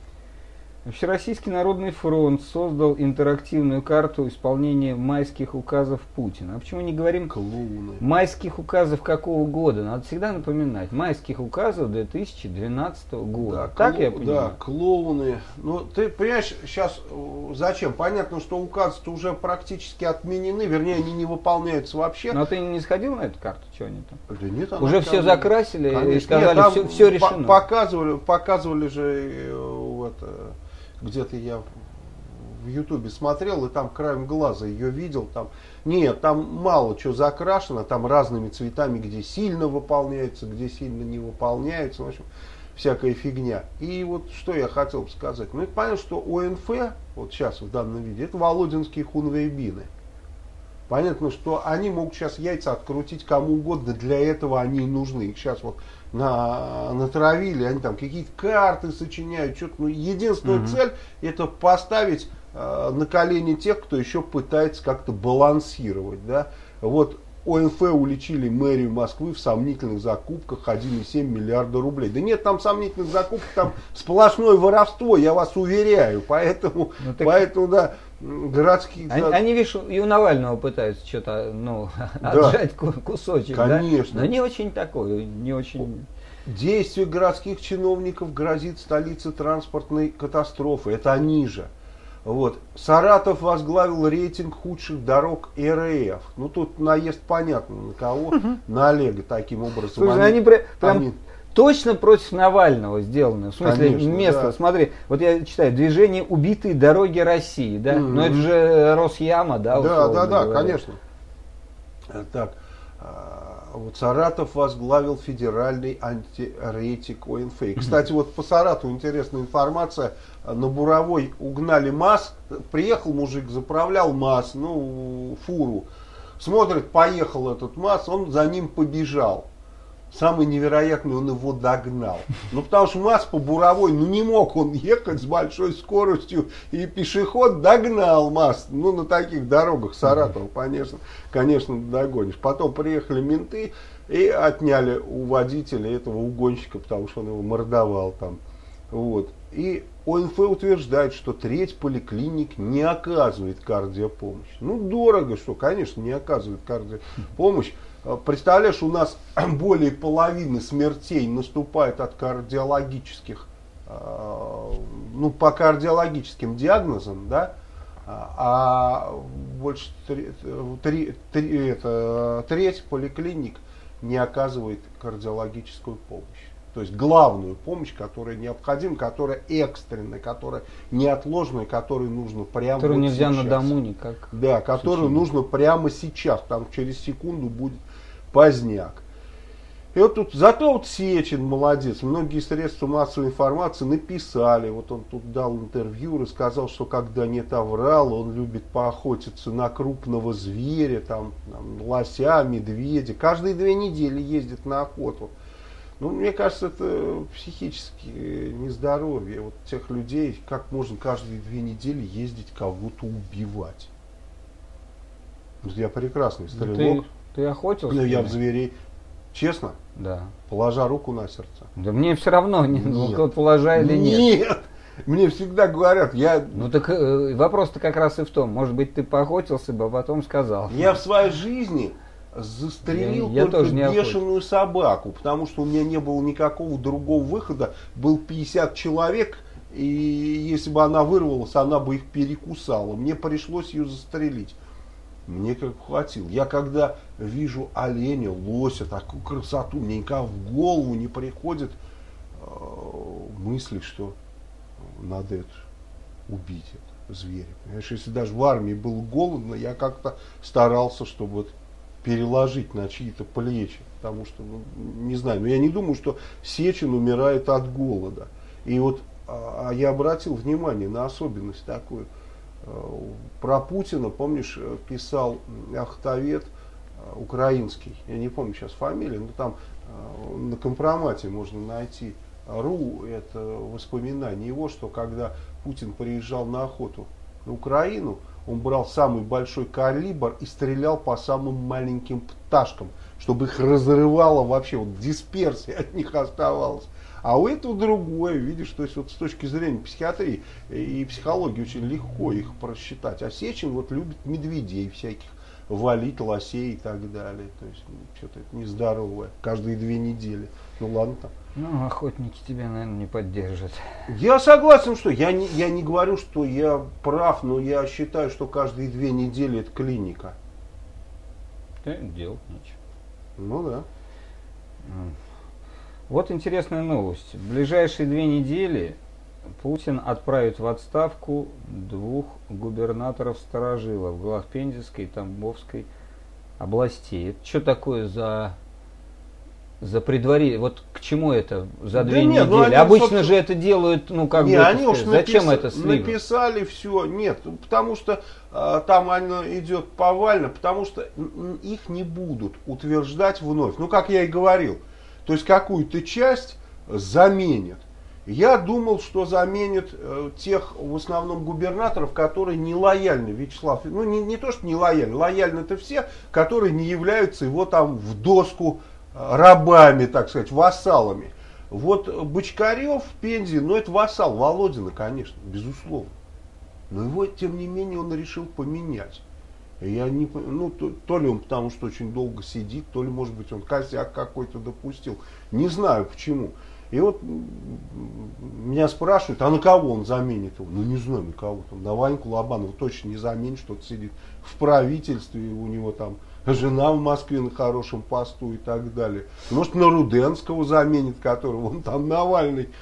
Speaker 2: Общероссийский народный фронт создал интерактивную карту исполнения майских указов Путина. А почему не говорим
Speaker 1: Клоуны.
Speaker 2: майских указов какого года? Надо всегда напоминать. Майских указов две тысячи двенадцатого года.
Speaker 1: Да,
Speaker 2: так
Speaker 1: кло...
Speaker 2: я понимаю?
Speaker 1: Да, клоуны. Ну, ты понимаешь, сейчас зачем? Понятно, что указы-то уже практически отменены, вернее, они не выполняются вообще.
Speaker 2: Но ты не сходил на эту карту? Что они там?
Speaker 1: Да нет, она
Speaker 2: уже
Speaker 1: там...
Speaker 2: все закрасили. Конечно. И сказали,
Speaker 1: нет,
Speaker 2: все, все решено.
Speaker 1: Показывали, показывали же вот, где-то я в Ютубе смотрел, и там краем глаза ее видел. Там, нет, там мало чего закрашено, там разными цветами, где сильно выполняется, где сильно не выполняется. В общем, всякая фигня. И вот что я хотел бы сказать. Ну, это понятно, что ОНФ, вот сейчас в данном виде, это володинские хунвейбины. Понятно, что они могут сейчас яйца открутить кому угодно, для этого они и нужны. Их сейчас вот на, натравили, они там какие-то карты сочиняют, что-то. Ну, единственная mm-hmm. цель это поставить э, на колени тех, кто еще пытается как-то балансировать. Да? Вот ОНФ уличили мэрию Москвы в сомнительных закупках один и семь миллиарда рублей. Да нет там сомнительных закупок, там сплошное воровство, я вас уверяю. Поэтому, ну, так... поэтому да, городские...
Speaker 2: Они,
Speaker 1: да,
Speaker 2: они, видишь, и у Навального пытаются что-то, ну, да, отжать кусочек.
Speaker 1: Конечно.
Speaker 2: Да? Но не очень такой, не очень...
Speaker 1: Действие городских чиновников грозит столице транспортной катастрофы. Это они же. Вот. Саратов возглавил рейтинг худших дорог РФ. Ну тут наезд понятно на кого, угу. на Олега таким образом.
Speaker 2: Слушай, они, они прям они... точно против Навального сделаны. В смысле, конечно, место, да. Смотри, вот я читаю, движение «Убитые дороги России», да? Угу. Но это же Росяма, да?
Speaker 1: Да, да, да,
Speaker 2: говоря.
Speaker 1: конечно. Так. Вот Саратов возглавил федеральный антирейтинг ОНФ. И, кстати, вот по Саратову интересная информация. На Буровой угнали МАЗ. Приехал мужик, заправлял МАЗ, ну, фуру. Смотрит, поехал этот МАЗ, он за ним побежал. Самое невероятное, он его догнал. Ну, потому что МАЗ по Буровой, ну, не мог он ехать с большой скоростью. И пешеход догнал МАЗ. Ну, на таких дорогах Саратова, конечно, конечно, догонишь. Потом приехали менты и отняли у водителя этого угонщика, потому что он его мордовал там. Вот. И ОНФ утверждает, что треть поликлиник не оказывает кардиопомощь. Ну, дорого, что, конечно, не оказывает кардиопомощь. Представляешь, у нас более половины смертей наступает от кардиологических, ну, по кардиологическим диагнозам, да, а больше три, три, три, это, треть поликлиник не оказывает кардиологическую помощь. То есть главную помощь, которая необходима, которая экстренная, которая неотложная, которую нужно прямо
Speaker 2: которую
Speaker 1: вот
Speaker 2: нельзя
Speaker 1: сейчас.
Speaker 2: На дому никак.
Speaker 1: Да, которую нужно прямо сейчас, там через секунду будет поздняк. И вот тут, зато вот Сечин молодец, многие средства массовой информации написали, вот он тут дал интервью, рассказал, что когда нет оврала, он любит поохотиться на крупного зверя, там, там лося, медведя, каждые две недели ездит на охоту. Ну, мне кажется, это психически нездоровье вот тех людей, как можно каждые две недели ездить кого-то убивать. Я прекрасный стрелок.
Speaker 2: Ты, ты охотился?
Speaker 1: Ну, я в зверей. Честно?
Speaker 2: Да.
Speaker 1: Положа руку на сердце.
Speaker 2: Да мне все равно, нет. Ну, положа или нет.
Speaker 1: Нет! Мне всегда говорят, я...
Speaker 2: Ну так э, вопрос-то как раз и в том, может быть, ты поохотился бы, а потом сказал.
Speaker 1: Я в своей жизни застрелил
Speaker 2: я, я
Speaker 1: только
Speaker 2: тоже не
Speaker 1: бешеную
Speaker 2: охотился.
Speaker 1: собаку, потому что у меня не было никакого другого выхода. Был пятьдесят человек, и если бы она вырвалась, она бы их перекусала. Мне пришлось ее застрелить. Мне как хватило. Я когда вижу оленя, лося, такую красоту, мне никогда в голову не приходит э, мысли, что надо это убить, это зверя. Понимаешь, если даже в армии было голодно, я как-то старался, чтобы вот переложить на чьи-то плечи. Потому что, ну, не знаю, но я не думаю, что Сечин умирает от голода. И вот а, я обратил внимание на особенность такую. Про Путина, помнишь, писал ахтовед украинский, я не помню сейчас фамилию, но там на компромате можно найти. РУ — это воспоминание его, что когда Путин приезжал на охоту на Украину, он брал самый большой калибр и стрелял по самым маленьким пташкам, чтобы их разрывало вообще, вот дисперсия от них оставалась. А у этого другое, видишь, то есть вот с точки зрения психиатрии и психологии очень легко их просчитать. А Сечин вот любит медведей всяких, валить, лосей и так далее. То есть ну, что-то это нездоровое, каждые две недели. Ну ладно там.
Speaker 2: Ну, охотники тебя, наверное, не поддержат.
Speaker 1: Я согласен, что я не, я не говорю, что я прав, но я считаю, что каждые две недели это клиника.
Speaker 2: Да, делать нечего.
Speaker 1: Ну да.
Speaker 2: Вот интересная новость. В ближайшие две недели Путин отправит в отставку двух губернаторов-старожилов глав Пензенской и Тамбовской областей. Это что такое за... За предварение, вот к чему это за две
Speaker 1: да нет,
Speaker 2: недели?
Speaker 1: ну они,
Speaker 2: Обычно
Speaker 1: собственно...
Speaker 2: же это делают, ну как
Speaker 1: не,
Speaker 2: бы,
Speaker 1: они уж
Speaker 2: зачем
Speaker 1: напис...
Speaker 2: это сливать?
Speaker 1: Написали все, нет, потому что э, там оно идет повально, потому что их не будут утверждать вновь. Ну как я и говорил, то есть какую-то часть заменят. Я думал, что заменят э, тех в основном губернаторов, которые не лояльны Вячеславу. Ну не, не то, что не лояльны, лояльны это все, которые не являются его там в доску рабами, так сказать, вассалами. Вот Бочкарев в Пензе, ну это вассал Володина, конечно, безусловно. Но его, тем не менее, он решил поменять. Я не, ну, то, то ли он потому что очень долго сидит, то ли, может быть, он косяк какой-то допустил. Не знаю почему. И вот меня спрашивают, а на кого он заменит его? Ну не знаю на кого там. На Ваньку Лобанова точно не заменит, что-то сидит в правительстве, у него там жена в Москве на хорошем посту и так далее. Может, на Руденского заменит, которого он там Навальный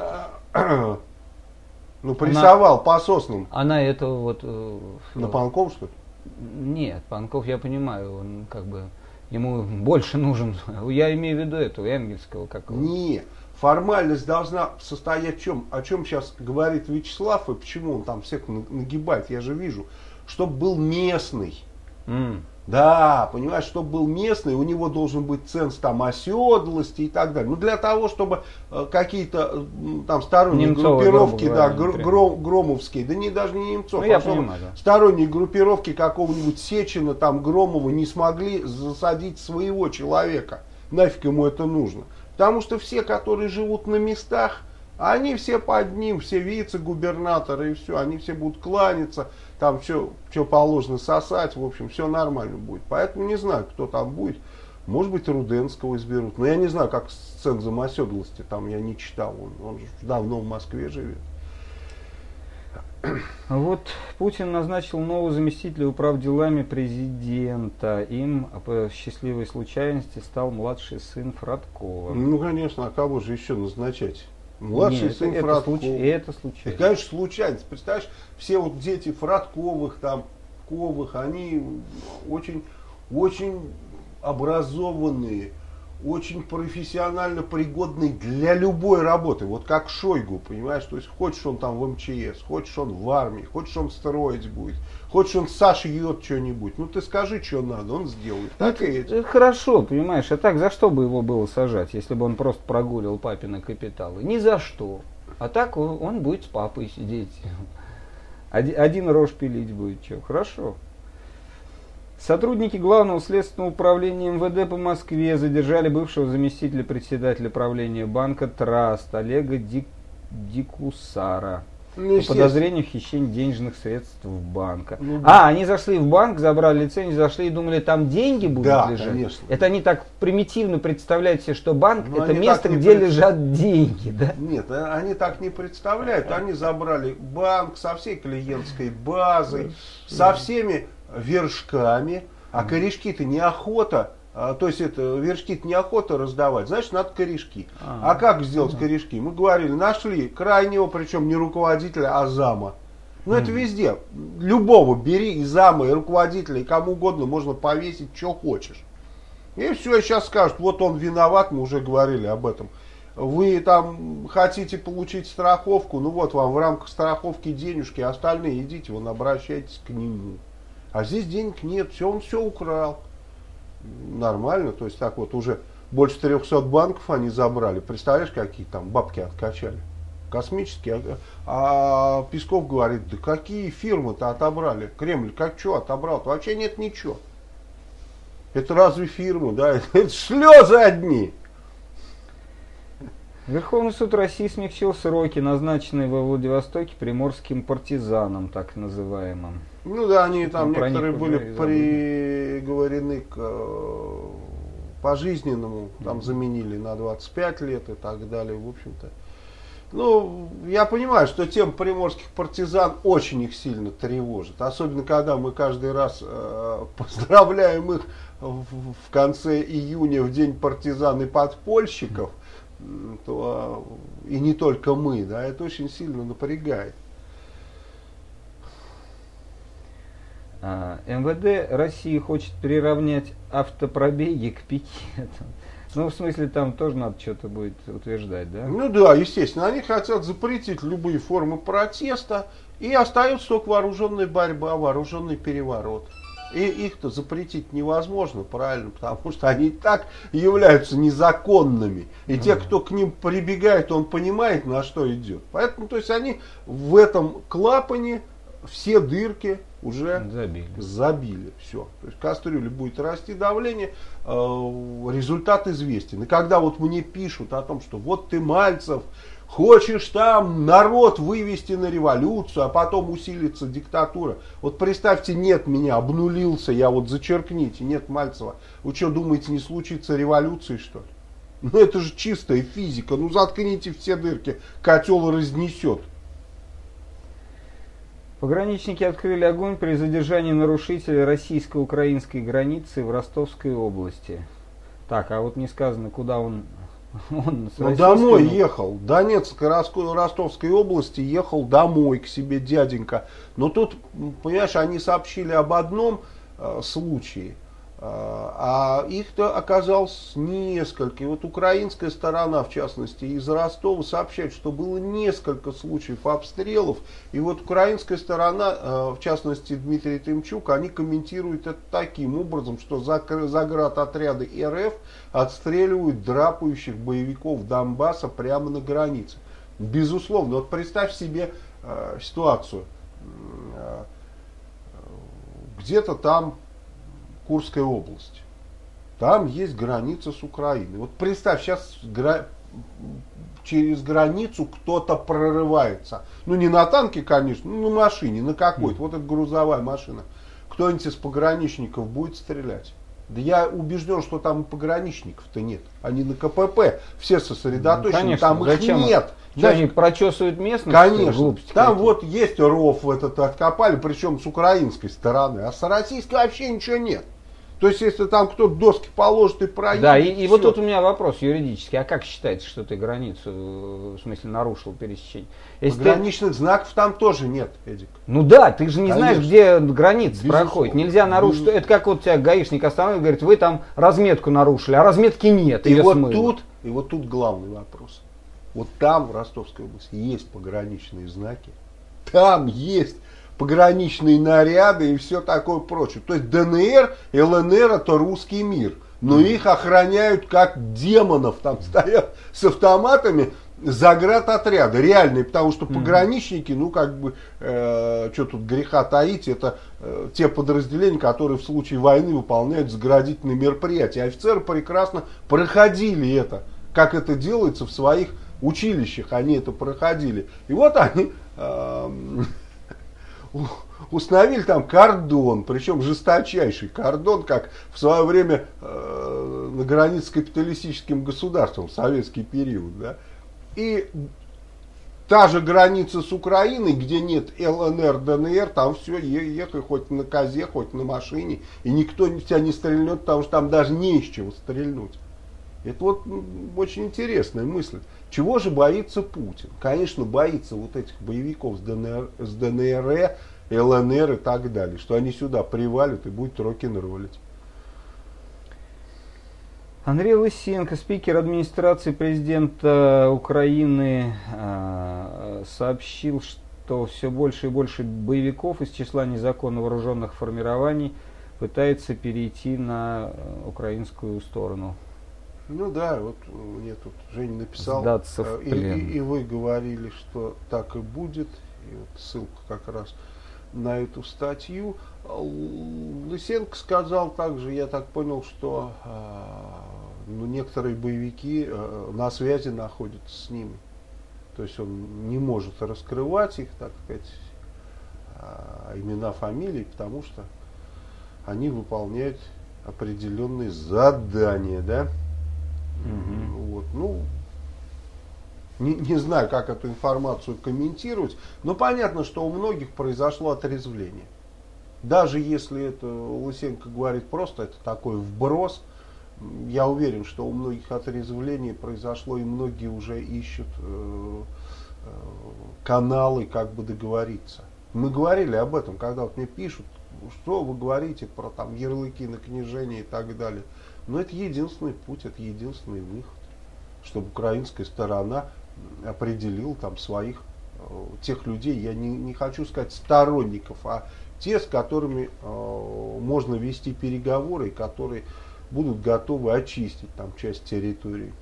Speaker 1: ну, прессовал она, по соснам.
Speaker 2: Она этого вот... Э,
Speaker 1: на Панков, что ли?
Speaker 2: Нет, Панков, я понимаю, он как бы, ему больше нужен, я имею в виду этого, Энгельского какого.
Speaker 1: Не, формальность должна состоять в чем? О чем сейчас говорит Вячеслав и почему он там всех нагибает, я же вижу, чтобы был местный.
Speaker 2: Mm.
Speaker 1: Да, понимаешь, чтобы был местный, у него должен быть ценз там оседлости и так далее. Ну, для того, чтобы э, какие-то э, там сторонние Немцова, группировки, да, гр, гром, громовские, да не даже не Немцов,
Speaker 2: ну,
Speaker 1: а
Speaker 2: понимаю, да.
Speaker 1: сторонние группировки какого-нибудь Сечина, там, Громова не смогли засадить своего человека. Нафиг ему это нужно. Потому что все, которые живут на местах, они все под ним, все вице-губернаторы и все, они все будут кланяться, там все, все положено сосать, в общем, все нормально будет. Поэтому не знаю, кто там будет. Может быть, Руденского изберут. Но я не знаю, как с цензом оседлости, там я не читал, он, он же давно в Москве живет.
Speaker 2: Вот Путин назначил нового заместителя управделами президента. Им по счастливой случайности стал младший сын Фродкова.
Speaker 1: Ну, конечно, а кого же еще назначать? Младший
Speaker 2: Нет,
Speaker 1: сын
Speaker 2: это,
Speaker 1: Фродкова.
Speaker 2: Это, это случайно.
Speaker 1: Это, конечно, случайность. Представляешь, все вот дети Фродковых, там, Ковых, они очень, очень образованные, очень профессионально пригодные для любой работы. Вот как Шойгу, понимаешь, то есть хочешь он там в эм че эс, хочешь он в армии, хочешь он строить будет, хочешь он сошьет что-нибудь. Ну ты скажи, что надо, он сделает. Так
Speaker 2: ну,
Speaker 1: и
Speaker 2: это, это хорошо, понимаешь, а так за что бы его было сажать, если бы он просто прогулил папины капиталы? Ни за что. А так он, он будет с папой сидеть. Один, один рожь пилить будет, что? Хорошо. Сотрудники Главного следственного управления эм вэ дэ по Москве задержали бывшего заместителя председателя правления банка Траст Олега Дик, Дикусара ну, по подозрению в хищении денежных средств в банка. Ну, да. А, они зашли в банк, забрали лицензию, зашли и думали, там деньги будут
Speaker 1: да,
Speaker 2: лежать.
Speaker 1: Конечно.
Speaker 2: Это они так примитивно представляют себе, что банк
Speaker 1: Но
Speaker 2: это место, где пред... лежат деньги. Да?
Speaker 1: Нет, они так не представляют. Они забрали банк со всей клиентской базой, со всеми вершками, а корешки-то неохота, а, то есть это вершки-то неохота раздавать, значит надо корешки. А, а как сделать ага. корешки? Мы говорили, нашли крайнего, причем не руководителя, а зама. Ну это везде, любого бери и зама, и руководителя, и кому угодно можно повесить, что хочешь. И все, и сейчас скажут, вот он виноват, мы уже говорили об этом. Вы там хотите получить страховку, ну вот вам в рамках страховки денежки, остальные идите, вон обращайтесь к нему. А здесь денег нет, все, он все украл. Нормально, то есть так вот уже больше трехсот банков они забрали. Представляешь, какие там бабки откачали? Космические. А Песков говорит, да какие фирмы-то отобрали? Кремль как что отобрал? Вообще нет ничего. Это разве фирмы, да? Это слезы одни.
Speaker 2: Верховный суд России смягчил сроки, назначенные во Владивостоке приморским партизанам, так называемым.
Speaker 1: Ну да, они там
Speaker 2: Ну,
Speaker 1: некоторые были
Speaker 2: уже
Speaker 1: приговорены к э, пожизненному, там
Speaker 2: Mm-hmm.
Speaker 1: заменили на двадцать пять лет и так далее, в общем-то. Ну, я понимаю, что тема приморских партизан очень их сильно тревожит, особенно когда мы каждый раз э, поздравляем их в, в конце июня, в день партизан и подпольщиков, то, и не только мы, да, это очень сильно напрягает.
Speaker 2: эм вэ дэ России хочет приравнять автопробеги к пикетам. Ну, в смысле, там тоже надо что-то будет утверждать, да?
Speaker 1: Ну да, естественно, они хотят запретить любые формы протеста, и остается только вооруженная борьба, вооруженный переворот. И их-то запретить невозможно, правильно, потому что они и так являются незаконными. И те, кто к ним прибегает, он понимает, на что идет. Поэтому, то есть, они в этом клапане все дырки уже
Speaker 2: забили.
Speaker 1: забили. Все. То есть, в кастрюле будет расти давление, э, результат известен. И когда вот мне пишут о том, что вот ты, Мальцев, хочешь там народ вывести на революцию, а потом усилится диктатура. Вот представьте, нет меня, обнулился, я вот зачеркните, нет Мальцева. Вы что, думаете, не случится революции, что ли? Ну это же чистая физика, ну заткните все дырки, котел разнесет.
Speaker 2: Пограничники открыли огонь при задержании нарушителя российско-украинской границы в Ростовской области. Так, а вот не сказано, куда он... Он
Speaker 1: ну, домой ехал. Донецк, Ростовской области ехал домой к себе дяденька. Но тут, понимаешь, они сообщили об одном э, случае, э, а их-то оказалось несколько. И вот украинская сторона, в частности, из Ростова сообщает, что было несколько случаев обстрелов. И вот украинская сторона, э, в частности, Дмитрий Тимчук, они комментируют это таким образом, что заградотряды эр эф отстреливают драпающих боевиков Донбасса прямо на границе. Безусловно, вот представь себе э, ситуацию. Э, где-то там Курская область. Там есть граница с Украиной. Вот представь, сейчас гра... через границу кто-то прорывается. Ну не на танке, конечно, ну на машине, на какой-то. Вот это грузовая машина. Кто-нибудь из пограничников будет стрелять? Да я убежден, что там пограничников-то нет. Они на ка пэ пэ все сосредоточены, ну, конечно, там их
Speaker 2: зачем
Speaker 1: нет.
Speaker 2: Что, они прочесывают местность?
Speaker 1: Конечно. Там вот есть ров этот откопали, причем с украинской стороны, а с российской вообще ничего нет. То есть, если там кто-то доски положит и проедет...
Speaker 2: Да, и, и вот тут у меня вопрос юридический. А как считается, что ты границу, в смысле, нарушил пересечение? Если
Speaker 1: Пограничных
Speaker 2: ты...
Speaker 1: знаков там тоже нет, Эдик.
Speaker 2: Ну да, ты же не
Speaker 1: Конечно.
Speaker 2: знаешь, где граница
Speaker 1: Безусловно.
Speaker 2: проходит. Нельзя нарушить. Безусловно. Это как вот тебя гаишник останавливает, говорит, вы там разметку нарушили, а разметки нет.
Speaker 1: И вот,
Speaker 2: смыло.
Speaker 1: тут, и вот тут главный вопрос. Вот там, в Ростовской области, есть пограничные знаки. Там есть пограничные наряды и все такое прочее. То есть дэ эн эр, эл эн эр это русский мир. Но mm. их охраняют как демонов. Там стоят с автоматами заградотряды. Реальные. Потому что mm. пограничники, ну как бы, э, что тут греха таить, это э, те подразделения, которые в случае войны выполняют заградительные мероприятия. Офицеры прекрасно проходили это. Как это делается в своих училищах. Они это проходили. И вот они... Э, установили там кордон, причем жесточайший кордон, как в свое время э, на границе с капиталистическим государством в советский период. Да? И та же граница с Украиной, где нет эл эн эр, дэ эн эр, там все, ехай хоть на козе, хоть на машине, и никто тебя не стрельнет, потому что там даже не из чего стрельнуть. Это вот очень интересная мысль. Чего же боится Путин? Конечно, боится вот этих боевиков с, ДНР, с дэ эн эр, эл эн эр и так далее, что они сюда привалят и будут рок-н-роллить.
Speaker 2: Андрей Лысенко, спикер администрации президента Украины, сообщил, что все больше и больше боевиков из числа незаконно вооруженных формирований пытается перейти на украинскую сторону.
Speaker 1: Ну да, вот мне тут Женя написал,
Speaker 2: Сдаться в
Speaker 1: и,
Speaker 2: плен.
Speaker 1: и, и вы говорили, что так и будет, и вот ссылка как раз на эту статью. Лысенко сказал также, я так понял, что ну, некоторые боевики на связи находятся с ними. То есть он не может раскрывать их, так сказать, имена, фамилии, потому что они выполняют определенные задания, да? Mm-hmm. Вот, ну, не, не знаю, как эту информацию комментировать, но понятно, что у многих произошло отрезвление. Даже если это Лысенко говорит просто, это такой вброс, я уверен, что у многих отрезвление произошло, и многие уже ищут э, э, каналы, как бы договориться. Мы говорили об этом, когда вот мне пишут, что вы говорите про там ярлыки на княжение и так далее. Но это единственный путь, это единственный выход, чтобы украинская сторона определила там своих, э, тех людей, я не, не хочу сказать сторонников, а те, с которыми э, можно вести переговоры, и которые будут готовы очистить там часть территории.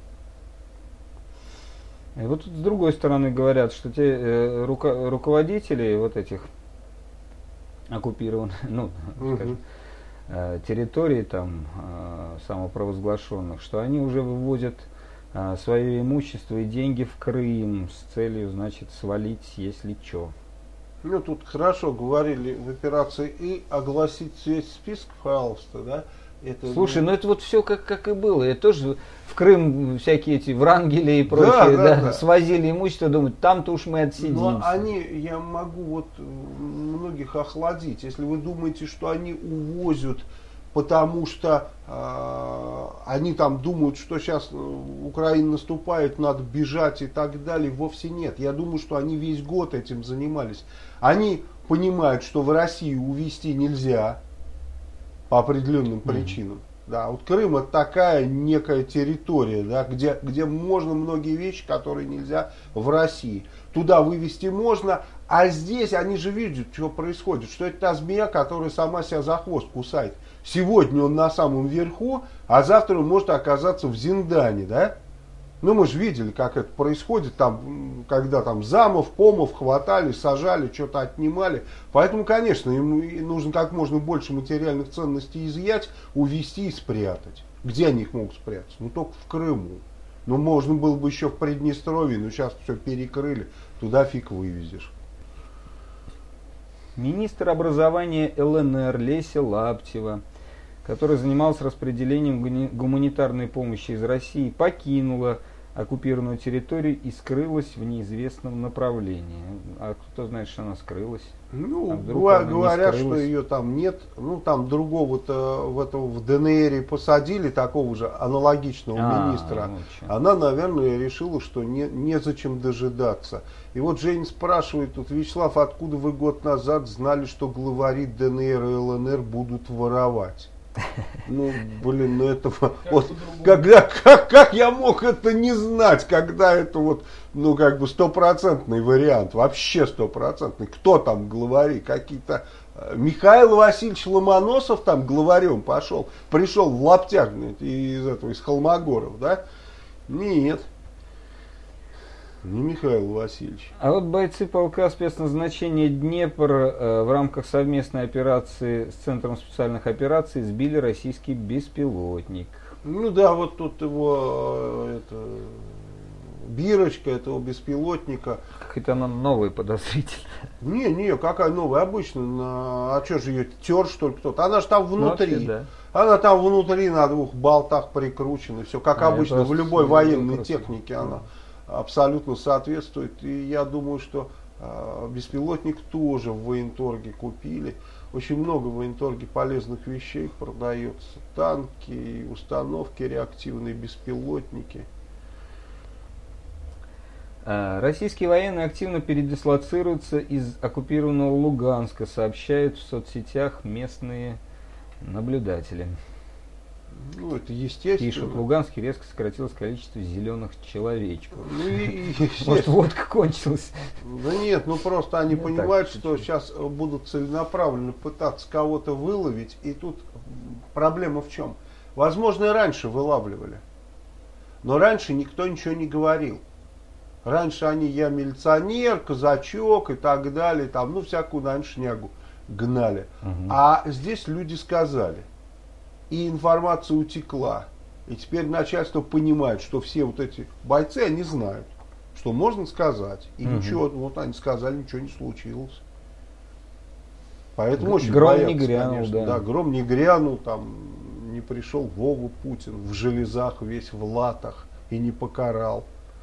Speaker 2: И вот тут с другой стороны говорят, что те э, руко- руководители вот этих оккупированных, ну, uh-huh. скажем, э, территорий там э, самопровозглашенных, что они уже вывозят э, свое имущество и деньги в Крым с целью, значит, свалить, если что.
Speaker 1: Ну, тут хорошо говорили в операции и огласить весь список, пожалуйста, да? Это,
Speaker 2: слушай, ну это вот все как, как и было. Я тоже в Крым всякие эти Врангели и прочие, да, да, да, да. свозили имущество, думают, там-то уж мы отсидимся.
Speaker 1: Но они, я могу вот многих охладить. Если вы думаете, что они увозят, потому что э, они там думают, что сейчас Украина наступает, надо бежать и так далее, вовсе нет. Я думаю, что они весь год этим занимались. Они понимают, что в Россию увезти нельзя по определенным причинам. Mm-hmm. Да, вот Крым это такая некая территория, да, где, где можно многие вещи, которые нельзя в России. Туда вывести можно, а здесь они же видят, что происходит, что это та змея, которая сама себя за хвост кусает. Сегодня он на самом верху, а завтра он может оказаться в Зиндане, да? Ну, мы же видели, как это происходит, там, когда там замов, помов хватали, сажали, что-то отнимали. Поэтому, конечно, им нужно как можно больше материальных ценностей изъять, увезти и спрятать. Где они их могут спрятать? Ну, только в Крыму. Ну, можно было бы еще в Приднестровье, но сейчас все перекрыли, туда фиг вывезешь.
Speaker 2: Министр образования ЛНР Леся Лаптева, которая занималась распределением гуманитарной помощи из России, покинула оккупированную территорию и скрылась в неизвестном направлении. А кто знает, что она скрылась?
Speaker 1: Ну, а говорят, что ее там нет. Ну, там другого-то в, этого, в ДНР посадили, такого же аналогичного а, министра. Вот она, наверное, решила, что не, незачем дожидаться. И вот Женя спрашивает тут, Вячеслав, откуда вы год назад знали, что главари ДНР и ЛНР будут воровать? Ну, блин, ну это вот, когда, как, как я мог это не знать, когда это вот, ну, как бы стопроцентный вариант, вообще стопроцентный. Кто там главари? Какие-то Михаил Васильевич Ломоносов там главарем пошел, пришел в лаптях из этого, из Холмогоров, да? Нет. Не Михаил Васильевич.
Speaker 2: А вот бойцы полка спецназначения Днепр э, в рамках совместной операции с Центром специальных операций сбили российский беспилотник.
Speaker 1: Ну да, вот тут его это, бирочка этого беспилотника.
Speaker 2: Какая-то она новая, подозрительная.
Speaker 1: Не, не, какая новая, обычно. На, а что же ее тер, что ли, кто-то? Она же там внутри. Ну, вообще, да. Она там внутри на двух болтах прикручена. Все как а обычно в любой военной технике она абсолютно соответствует. И я думаю, что э, беспилотник тоже в военторге купили. Очень много в военторге полезных вещей продается. Танки, установки реактивные, беспилотники.
Speaker 2: Российские военные активно передислоцируются из оккупированного Луганска, сообщают в соцсетях местные наблюдатели.
Speaker 1: Ну, это естественно.
Speaker 2: Пишут, в Луганске резко сократилось количество зеленых человечков.
Speaker 1: Ну, и,
Speaker 2: может, водка кончилась.
Speaker 1: Да нет, ну просто они ну, понимают, так, что сейчас будут целенаправленно пытаться кого-то выловить. И тут проблема в чем? Возможно, и раньше вылавливали. Но раньше никто ничего не говорил. Раньше они, я милиционер, казачок и так далее, там, ну, всякую, наверное, шнягу гнали. Угу. А здесь люди сказали. И информация утекла. И теперь начальство понимает, что все вот эти бойцы, они знают, что можно сказать. И угу. ничего, вот они сказали, ничего не случилось. Поэтому очень
Speaker 2: гром
Speaker 1: боятся,
Speaker 2: не грянул,
Speaker 1: конечно.
Speaker 2: да.
Speaker 1: Да, гром не грянул, там не пришел Вова Путин в железах, весь в латах и не покарал.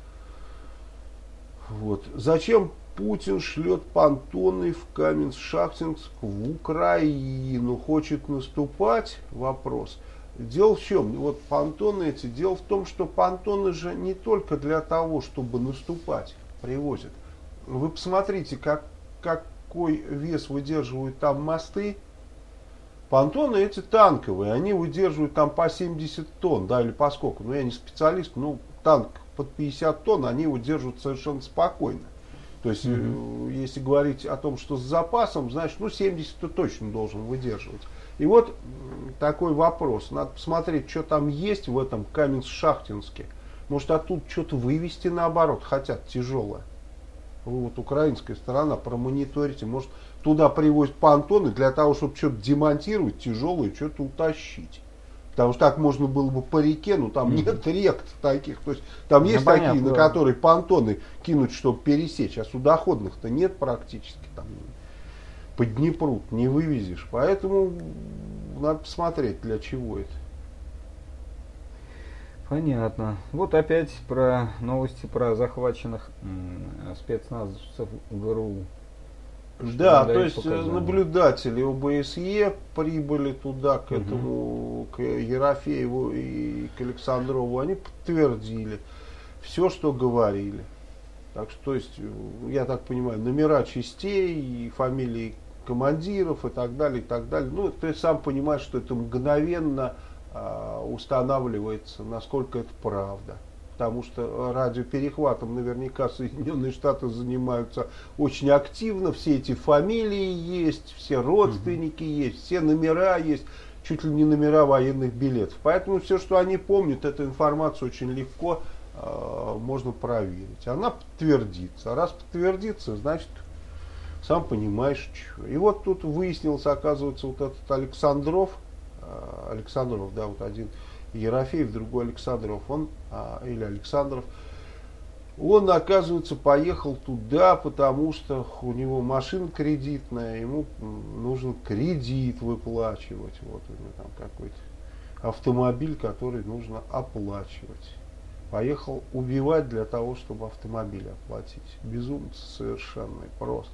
Speaker 1: Вот. Зачем Путин шлет понтоны в Каменск-Шахтинск в Украину? Хочет наступать? Вопрос. Дело в чем? Вот понтоны эти. Дело в том, что понтоны же не только для того, чтобы наступать, привозят. Вы посмотрите, как, какой вес выдерживают там мосты. Понтоны эти танковые, они выдерживают там по семьдесят тонн, да, или по сколько. Ну, я не специалист, но танк под пятьдесят тонн они выдерживают совершенно спокойно. То есть, mm-hmm. если говорить о том, что с запасом, значит, ну, семьдесят точно должен выдерживать. И вот такой вопрос. Надо посмотреть, что там есть в этом Каменск-Шахтинске. Может, оттуда что-то вывести, наоборот, хотят тяжелое. Вы вот украинская сторона, промониторите. Может, туда привозят понтоны для того, чтобы что-то демонтировать тяжелое, что-то утащить. Потому что так можно было бы по реке, но там mm-hmm. нет рек таких. То есть там ну, есть понятно, такие, да. на которые понтоны кинуть, чтобы пересечь, а судоходных-то нет практически. Там по Днепру не вывезешь. Поэтому надо посмотреть, для чего это.
Speaker 2: Понятно. Вот опять про новости про захваченных м, спецназовцев ГРУ.
Speaker 1: Да, то есть показания. Наблюдатели ОБСЕ прибыли туда, к этому, угу. к Ерофееву и к Александрову, они подтвердили все, что говорили. Так что, то есть, я так понимаю, номера частей, и фамилии командиров и так далее, и так далее. Ну, ты сам понимаешь, что это мгновенно а, устанавливается, насколько это правда. Потому что радиоперехватом наверняка Соединенные Штаты занимаются очень активно. Все эти фамилии есть, все родственники mm-hmm. есть, все номера есть, чуть ли не номера военных билетов. Поэтому все, что они помнят, эту информацию очень легко э, можно проверить. Она подтвердится. Раз подтвердится, значит, сам понимаешь, что. И вот тут выяснилось, оказывается, вот этот Александров, э, Александров, да, вот один Ерофеев, другой Александров, он, а, или Александров, он, оказывается, поехал туда, потому что у него машина кредитная, ему нужен кредит выплачивать. Вот у него там какой-то автомобиль, который нужно оплачивать. Поехал убивать для того, чтобы автомобиль оплатить. Безумцы совершенно, просто.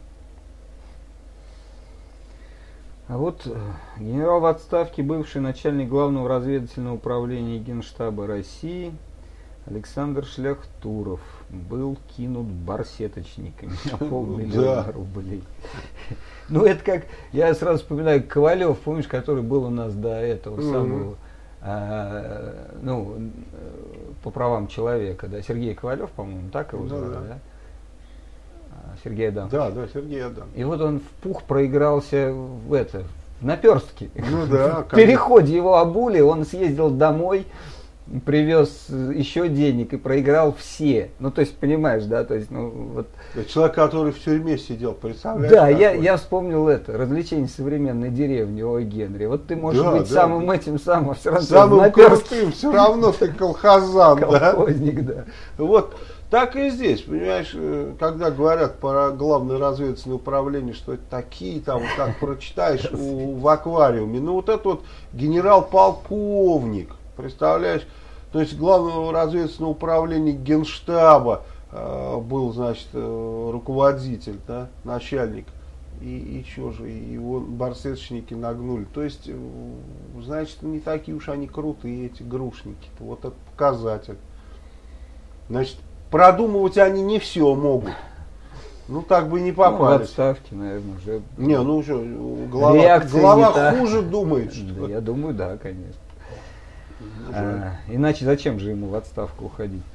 Speaker 2: А вот генерал в отставке, бывший начальник Главного разведывательного управления Генштаба России Александр Шляхтуров был кинут барсеточниками на полмиллиона рублей. Ну, это как, я сразу вспоминаю Ковалев, помнишь, который был у нас до этого самого, ну, по правам человека, да, Сергей Ковалев, по-моему, так его звали, да? Сергей Адам.
Speaker 1: Да, да, Сергей Адам.
Speaker 2: И вот он в пух проигрался в это, в наперстке.
Speaker 1: Ну да.
Speaker 2: В переходе его обули, он съездил домой, привез еще денег и проиграл все. Ну, то есть, понимаешь, да, то есть, ну, вот.
Speaker 1: Человек, который в тюрьме сидел, представляешь?
Speaker 2: Да, я, я вспомнил это, развлечение современной деревни О. Генри. Вот ты можешь
Speaker 1: да,
Speaker 2: быть
Speaker 1: да,
Speaker 2: самым
Speaker 1: да.
Speaker 2: этим самым, все равно
Speaker 1: самым крутым, все равно ты колхозан, да?
Speaker 2: Колхозник, да.
Speaker 1: Вот. Так и здесь, понимаешь, когда говорят про Главное разведывательное управление, что это такие, там, как прочитаешь у, в аквариуме, ну вот это вот генерал-полковник, представляешь, то есть Главного разведывательного управления Генштаба э, был, значит, э, руководитель, да, начальник, и, и что же, его барсеточники нагнули, то есть, э, значит, не такие уж они крутые, эти грушники, вот это показатель, значит, продумывать они не все могут. Ну, так бы не попались. Ну, в
Speaker 2: отставке, наверное, уже.
Speaker 1: Не, ну что, голова, голова хуже думает, что
Speaker 2: да, я думаю, да, конечно. А, иначе зачем же ему в отставку уходить?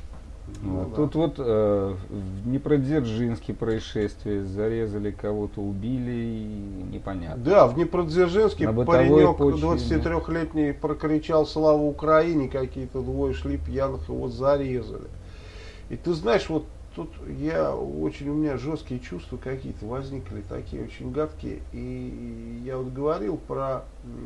Speaker 2: Ну,
Speaker 1: да.
Speaker 2: Тут вот э, в Днепродзержинске происшествие, зарезали кого-то, убили, и непонятно.
Speaker 1: Да, в Днепродзержинске
Speaker 2: На бытовой
Speaker 1: паренек
Speaker 2: почве,
Speaker 1: двадцатитрёхлетний прокричал «Слава Украине», какие-то двое шли пьяных, его зарезали. И ты знаешь, вот тут я очень, у меня жесткие чувства какие-то возникли, такие очень гадкие. И я вот говорил про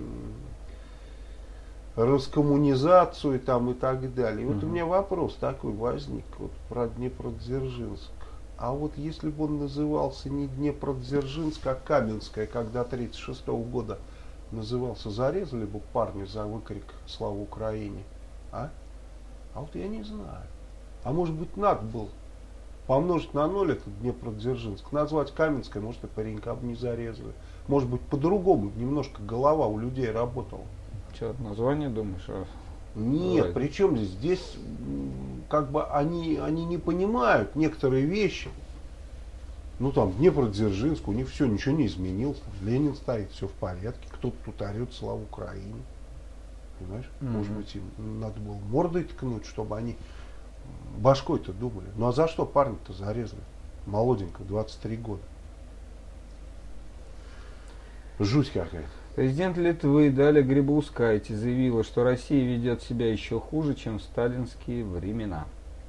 Speaker 1: раскоммунизацию там и так далее. И вот у меня вопрос такой возник вот про Днепродзержинск. А вот если бы он назывался не Днепродзержинск, а Каменская, когда тридцать шестого года назывался, зарезали бы парня за выкрик «Слава Украине», а? А вот я не знаю. А может быть, надо было помножить на ноль этот Днепродзержинск, назвать Каменской, может, и паренька бы не зарезали. Может быть, по-другому, немножко голова у людей работала.
Speaker 2: Что, название думаешь? А?
Speaker 1: Нет,
Speaker 2: Right.
Speaker 1: причем здесь, здесь как бы они, они не понимают некоторые вещи. Ну там Днепродзержинск, у них все, ничего не изменилось. Там Ленин стоит, все в порядке. Кто-то тут орет «Слава Украине». Понимаешь? Mm-hmm. Может быть, им надо было мордой ткнуть, чтобы они башкой-то думали. Ну а за что парня-то зарезали? Молоденько, двадцать три года. Жуть какая-то.
Speaker 2: Президент Литвы Даля Грибаускайте заявила, что Россия ведет себя еще хуже, чем в сталинские времена.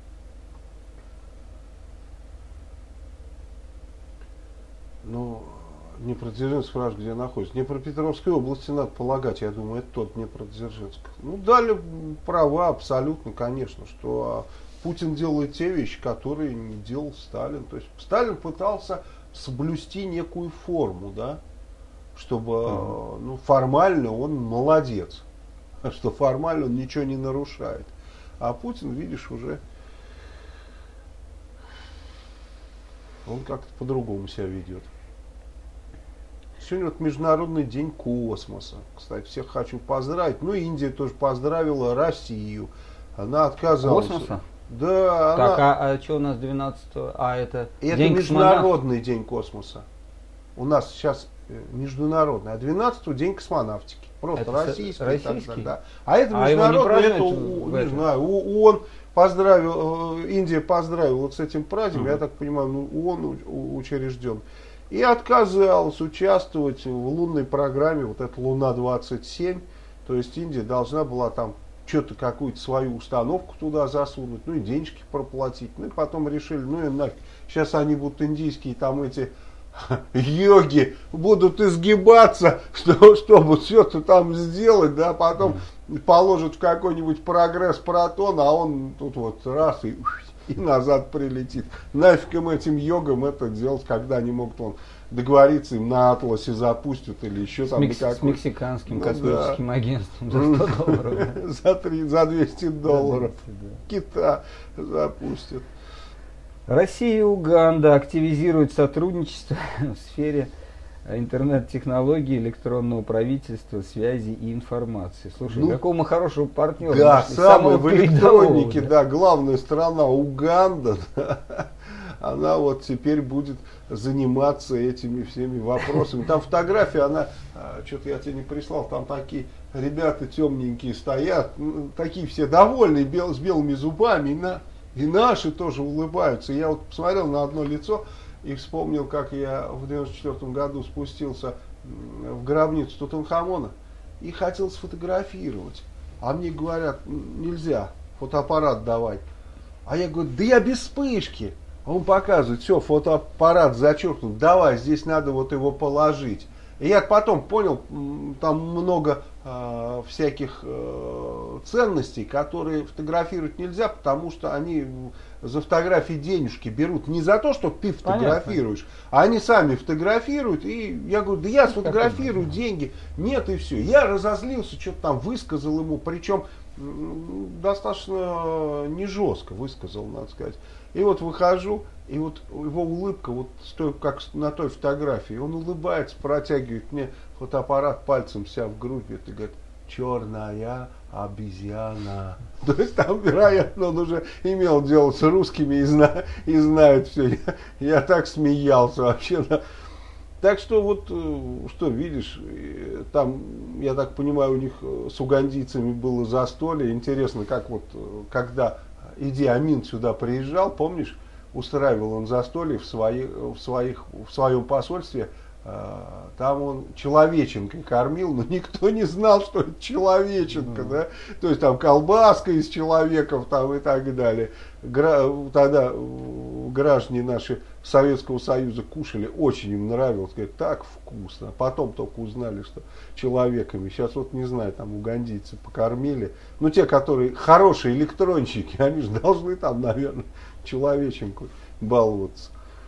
Speaker 1: Ну, Днепродзержинск, спрашивают, где находится. Днепропетровской области, надо полагать, я думаю, это тот Днепродзержинск. Ну, дали права абсолютно, конечно, что Путин делает те вещи, которые не делал Сталин. То есть Сталин пытался соблюсти некую форму, да, чтобы, uh-huh. ну, формально он молодец, что формально он ничего не нарушает. А Путин, видишь, уже он как-то по-другому себя ведет. Сегодня вот Международный день космоса. Кстати, всех хочу поздравить. Ну, Индия тоже поздравила Россию. Она отказалась.
Speaker 2: Космоса?
Speaker 1: Да.
Speaker 2: Так,
Speaker 1: она...
Speaker 2: а, а что у нас двенадцатого? А, это,
Speaker 1: это
Speaker 2: день
Speaker 1: Международный день космоса. У нас сейчас международный. А двенадцатого день космонавтики. Просто
Speaker 2: это
Speaker 1: российский.
Speaker 2: российский?
Speaker 1: Так, да. А это
Speaker 2: а
Speaker 1: международный.
Speaker 2: Не,
Speaker 1: это, у, не знаю, ООН поздравил, Индия поздравила вот с этим праздником. Mm-hmm. Я так понимаю, ну, ООН учрежден. И отказалась участвовать в лунной программе, вот эта Луна-двадцать семь. То есть Индия должна была там что-то, какую-то свою установку туда засунуть, ну и денежки проплатить. Ну и потом решили, ну и нафиг. Сейчас они будут индийские там эти йоги будут изгибаться, что, чтобы что-то там сделать, да, потом положат в какой-нибудь прогресс протон, а он тут вот раз и... и назад прилетит. Нафиг им этим йогам это делать, когда они могут он, договориться, им на Атласе запустят или еще
Speaker 2: с
Speaker 1: там.
Speaker 2: Мекс... С мексиканским ну, космическим да. агентством за сто долларов.
Speaker 1: за, три, за двести долларов. Кита запустят.
Speaker 2: Россия и Уганда активизируют сотрудничество в сфере интернет-технологий, электронного правительства, связи и информации. Слушай, ну, какого мы хорошего партнера.
Speaker 1: Да, самый в электронике,
Speaker 2: да.
Speaker 1: да, главная страна Уганда, да, она вот теперь будет заниматься этими всеми вопросами. Там фотография, она, что-то я тебе не прислал, там такие ребята темненькие стоят, такие все довольные, бел, с белыми зубами, и, на, и наши тоже улыбаются. Я вот посмотрел на одно лицо, и вспомнил, как я в девяносто четвёртом году спустился в гробницу Тутанхамона и хотел сфотографировать. А мне говорят, нельзя, фотоаппарат давай. А я говорю, да я без вспышки. А он показывает, все, фотоаппарат зачеркнут, давай, здесь надо вот его положить. И я потом понял, там много э, всяких э, ценностей, которые фотографировать нельзя, потому что они за фотографии денежки берут. Не за то, что ты фотографируешь, понятно, а они сами фотографируют. И я говорю, да я сфотографирую, деньги нет, и все. Я разозлился, что-то там высказал ему, причем достаточно не жестко высказал, надо сказать. И вот выхожу, и вот его улыбка, вот как на той фотографии, он улыбается, протягивает мне фотоаппарат пальцем себя в грудь, и говорит, черная обезьяна. То есть там, вероятно, он уже имел дело с русскими и, зна, и знает все. Я, я так смеялся вообще. Да. Так что вот, что видишь, там, я так понимаю, у них с угандийцами было застолье. Интересно, как вот, когда Иди Амин сюда приезжал, помнишь, устраивал он застолье в, свои, в, своих, в своем посольстве, там он человеченкой кормил, но никто не знал, что это человеченка, mm. да, то есть там колбаска из человеков там и так далее. Гра- тогда граждане наши Советского Союза кушали, очень им нравилось, говорят, так вкусно. Потом только узнали, что человеками. Сейчас вот не знаю, там угандийцы покормили. Ну те, которые хорошие электронщики, они же должны там, наверное, человеченку баловаться.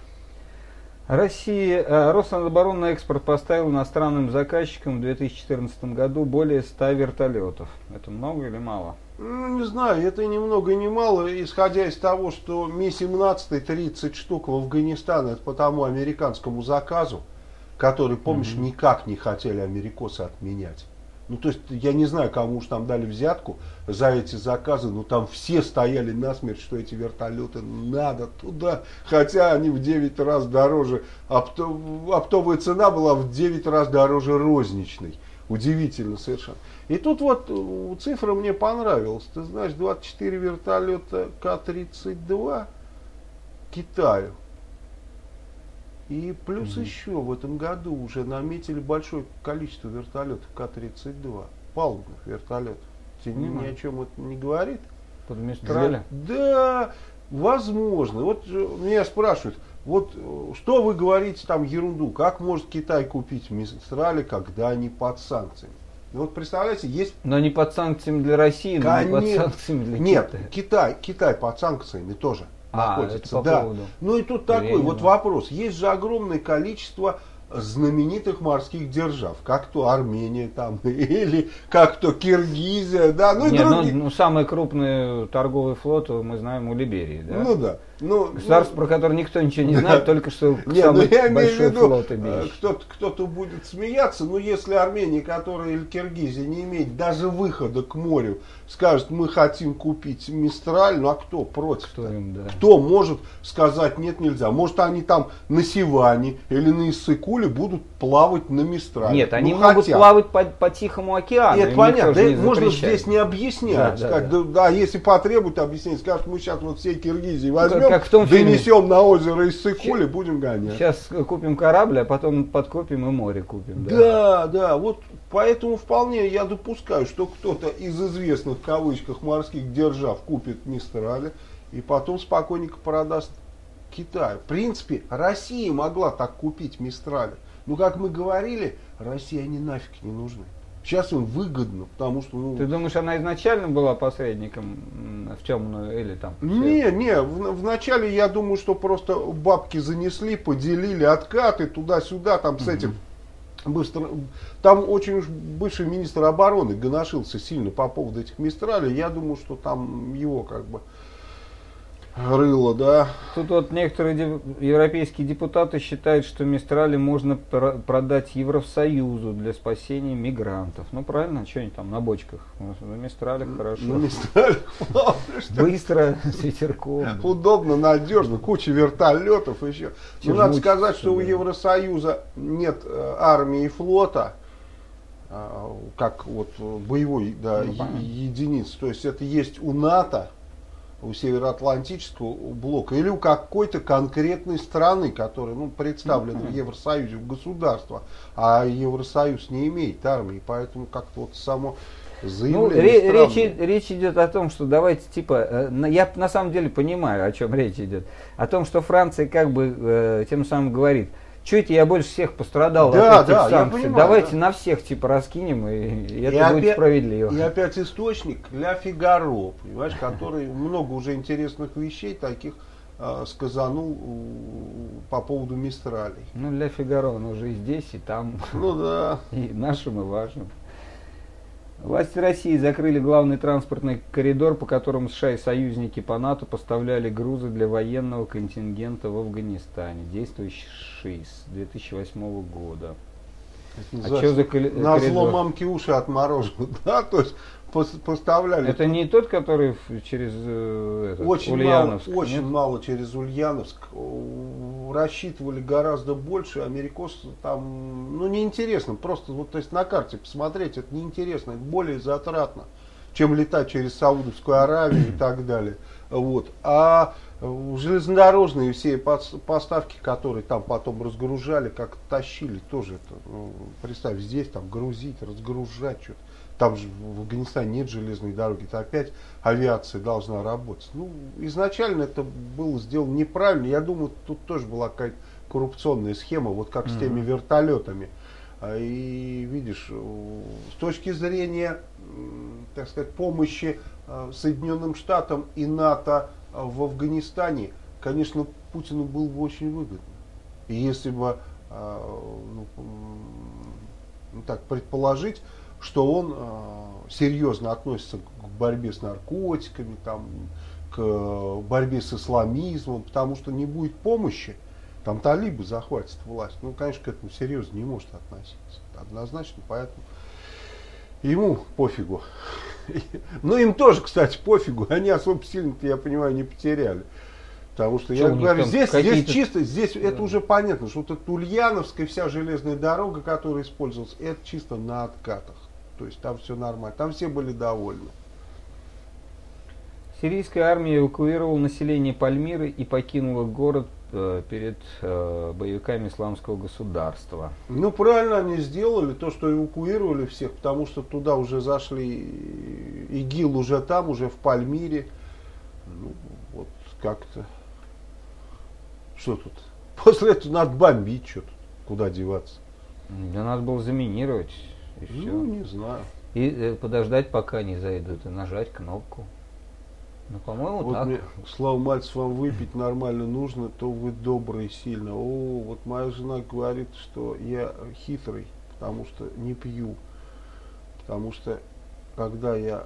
Speaker 2: Россия, Роснаноборона на экспорт поставил иностранным заказчикам в две тысячи четырнадцатом году более ста вертолетов. Это много или мало?
Speaker 1: Ну, не знаю, это ни много ни мало, исходя из того, что Ми семнадцать тридцать штук в Афганистан, это по тому американскому заказу, который, помнишь, mm-hmm. никак не хотели америкосы отменять. Ну, то есть, я не знаю, кому уж там дали взятку за эти заказы, но там все стояли насмерть, что эти вертолеты надо туда, хотя они в девять раз дороже, опто, оптовая цена была в девять раз дороже розничной. Удивительно совершенно. И тут вот цифра мне понравилась. Ты знаешь, двадцать четыре вертолета Ка тридцать два Китаю. И плюс mm-hmm. еще в этом году уже наметили большое количество вертолетов Ка тридцать два. Палубных вертолетов. Тебе mm-hmm. ни о чем это не говорит?
Speaker 2: Под Мистраля?
Speaker 1: Да, возможно. Вот меня спрашивают, вот что вы говорите там ерунду, как может Китай купить Мистрали, когда они под санкциями? Ну, вот представляете, есть...
Speaker 2: Но не под санкциями для России, но не под санкциями для
Speaker 1: Нет,
Speaker 2: Китая.
Speaker 1: Китай, Китай под санкциями тоже
Speaker 2: а,
Speaker 1: находится.
Speaker 2: Это по
Speaker 1: да.
Speaker 2: поводу.
Speaker 1: Ну и тут
Speaker 2: Ленина.
Speaker 1: такой вот вопрос. Есть же огромное количество знаменитых морских держав, как то Армения там, или как то Киргизия, да, ну и
Speaker 2: Нет,
Speaker 1: другие.
Speaker 2: Ну, ну, самый крупный торговый флот мы знаем у Либерии, да?
Speaker 1: Ну да. Ну,
Speaker 2: Государство,
Speaker 1: ну,
Speaker 2: про которое никто ничего не знает, только что
Speaker 1: не,
Speaker 2: самый
Speaker 1: ну, я
Speaker 2: большой
Speaker 1: виду,
Speaker 2: флот имеет.
Speaker 1: Кто-то, кто-то будет смеяться, но если Армения, которая или Киргизия не имеет даже выхода к морю, скажет, мы хотим купить Мистраль, ну а кто против?
Speaker 2: Кто, им, да.
Speaker 1: кто может сказать, нет, нельзя? Может, они там на Сиване или на Иссык-Куле будут плавать на Мистрале?
Speaker 2: Нет, они
Speaker 1: ну,
Speaker 2: могут
Speaker 1: хотят.
Speaker 2: плавать по, по Тихому океану.
Speaker 1: Это понятно, да,
Speaker 2: не
Speaker 1: можно
Speaker 2: запрещает.
Speaker 1: здесь не объяснять.
Speaker 2: Да,
Speaker 1: как,
Speaker 2: да,
Speaker 1: да,
Speaker 2: да.
Speaker 1: да, если потребуют объяснить, скажут, мы сейчас вот всей Киргизии возьмем,
Speaker 2: как, как в том фильме.
Speaker 1: донесем на озеро Иссык-Куле, будем гонять.
Speaker 2: Сейчас купим корабль, а потом подкупим и море купим. Да,
Speaker 1: да, да, вот поэтому вполне я допускаю, что кто-то из известных в кавычках морских держав купит Мистрали и потом спокойненько продаст Китаю. В принципе, Россия могла так купить Мистрали. Но, как мы говорили, России они нафиг не нужны. Сейчас им выгодно, потому что... Ну,
Speaker 2: ты думаешь, она изначально была посредником в темную или там?
Speaker 1: Не, не, в, вначале я думаю, что просто бабки занесли, поделили откаты туда-сюда, там с этим быстро... Там очень уж бывший министр обороны гоношился сильно по поводу этих Мистралей. Я думаю, что там его как бы рыло, да.
Speaker 2: Тут вот некоторые деп- европейские депутаты считают, что Мистрали можно пр- продать Евросоюзу для спасения мигрантов. Ну правильно, что они там на бочках? На Мистралях хорошо.
Speaker 1: На Мистралях
Speaker 2: быстро, с ветерком.
Speaker 1: Удобно, надежно, куча вертолетов еще. Ну, надо сказать, что у
Speaker 2: да.
Speaker 1: Евросоюза нет э, армии и флота, э, как вот боевой да,
Speaker 2: ну,
Speaker 1: е- единицы. То есть это есть у НАТО, у Североатлантического блока или у какой-то конкретной страны, которая ну, представлена mm-hmm. в Евросоюзе, в государство, а Евросоюз не имеет армии, поэтому как-то вот само заявление.
Speaker 2: Ну, речь, речь идет о том, что давайте типа, я на самом деле понимаю, о чем речь идет, о том, что Франция как бы э, тем самым говорит, что это я больше всех пострадал
Speaker 1: да,
Speaker 2: от этих
Speaker 1: да,
Speaker 2: санкций,
Speaker 1: понимаю,
Speaker 2: давайте
Speaker 1: да.
Speaker 2: на всех типа раскинем, и, и это
Speaker 1: и
Speaker 2: будет
Speaker 1: опять,
Speaker 2: справедливо.
Speaker 1: И опять источник Ля Фигаро, понимаешь, который много уже интересных вещей таких э, сказанул э, по поводу Мистралей.
Speaker 2: Ну, Ля Фигаро, он уже и здесь, и там,
Speaker 1: ну, да.
Speaker 2: и нашим, и вашим. Власти России закрыли главный транспортный коридор, по которому США и союзники по НАТО поставляли грузы для военного контингента в Афганистане, действующий с две тысячи восьмого года.
Speaker 1: А что за коридор? На зло мамки уши отморожены, да, то есть поставляли.
Speaker 2: Это не тот, который через э, этот,
Speaker 1: очень
Speaker 2: Ульяновск?
Speaker 1: Мало, очень
Speaker 2: нет?
Speaker 1: мало через Ульяновск. Рассчитывали гораздо больше. Америкосы там, ну, неинтересно. Просто вот, то есть на карте посмотреть, это неинтересно. Это более затратно, чем летать через Саудовскую Аравию и так далее. Вот. А железнодорожные все поставки, которые там потом разгружали, как тащили, тоже это, ну, представь, здесь там грузить, разгружать что-то. Там же в Афганистане нет железной дороги, это опять авиация должна работать. Ну, изначально это было сделано неправильно. Я думаю, тут тоже была какая-то коррупционная схема, вот как с теми вертолетами. И видишь, с точки зрения, так сказать, помощи Соединенным Штатам и НАТО в Афганистане, конечно, Путину было бы очень выгодно. И если бы, ну, ну, так предположить, что он серьезно относится к борьбе с наркотиками, там, к борьбе с исламизмом, потому что не будет помощи, там талибы захватят власть. Ну, конечно, к этому серьезно не может относиться. Однозначно, поэтому ему пофигу. Ну, им тоже, кстати, пофигу. Они особо сильно-то, я понимаю, не потеряли. Потому что, что я говорю, здесь, здесь чисто, здесь да. Это уже понятно, что вот эта Ульяновская вся железная дорога, которая использовалась, это чисто на откатах. То есть там все нормально, там все были довольны.
Speaker 2: Сирийская армия эвакуировала население Пальмиры и покинула город э, перед э, боевиками исламского государства.
Speaker 1: Ну, правильно они сделали, то, что эвакуировали всех, потому что туда уже зашли, ИГИЛ уже там, уже в Пальмире. Ну, вот как-то. Что тут? После этого надо бомбить что-то, куда деваться.
Speaker 2: Да надо было заминировать. И
Speaker 1: ну,
Speaker 2: все.
Speaker 1: Не знаю.
Speaker 2: И э, подождать, пока они зайдут, и нажать кнопку. Ну, по-моему,
Speaker 1: вот
Speaker 2: так.
Speaker 1: Мне, Слава Мальцев, вам выпить нормально нужно, то вы добрый сильно. О, вот моя жена говорит, что я хитрый, потому что не пью. Потому что, когда я,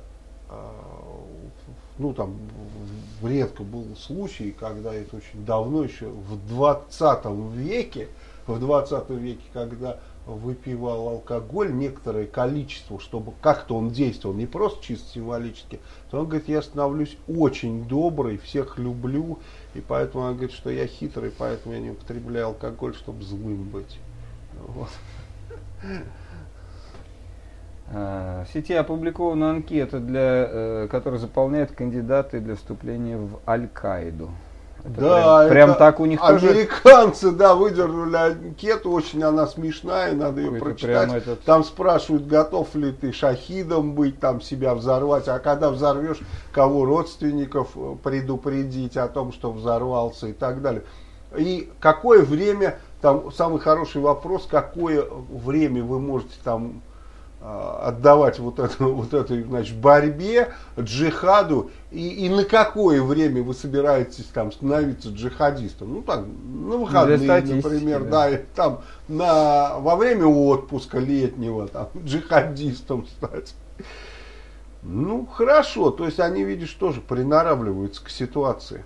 Speaker 1: ну там, редко был случай, когда это очень давно, еще в двадцатом веке, в двадцатом веке, когда выпивал алкоголь, некоторое количество, чтобы как-то он действовал, не просто чисто символически, то он говорит, я становлюсь очень добрый, всех люблю, и поэтому он говорит, что я хитрый, поэтому я не употребляю алкоголь, чтобы злым быть. Вот.
Speaker 2: В сети опубликована анкета, для, которую заполняют кандидаты для вступления в Аль-Каиду. Это
Speaker 1: да,
Speaker 2: прям, прям так у них
Speaker 1: американцы, тоже... да, выдернули анкету, очень она смешная, надо ее прочитать. Этот... Там спрашивают, готов ли ты шахидом быть, там себя взорвать, а когда взорвешь, кого родственников предупредить о том, что взорвался и так далее. И какое время, там самый хороший вопрос, какое время вы можете там отдавать вот, это, вот этой, значит, борьбе, джихаду, и, и на какое время вы собираетесь там становиться джихадистом? Ну так, на выходные, например, да, да и, там на, во время отпуска летнего там, джихадистом стать. Ну, хорошо, то есть они, видишь, тоже приноравливаются к ситуации.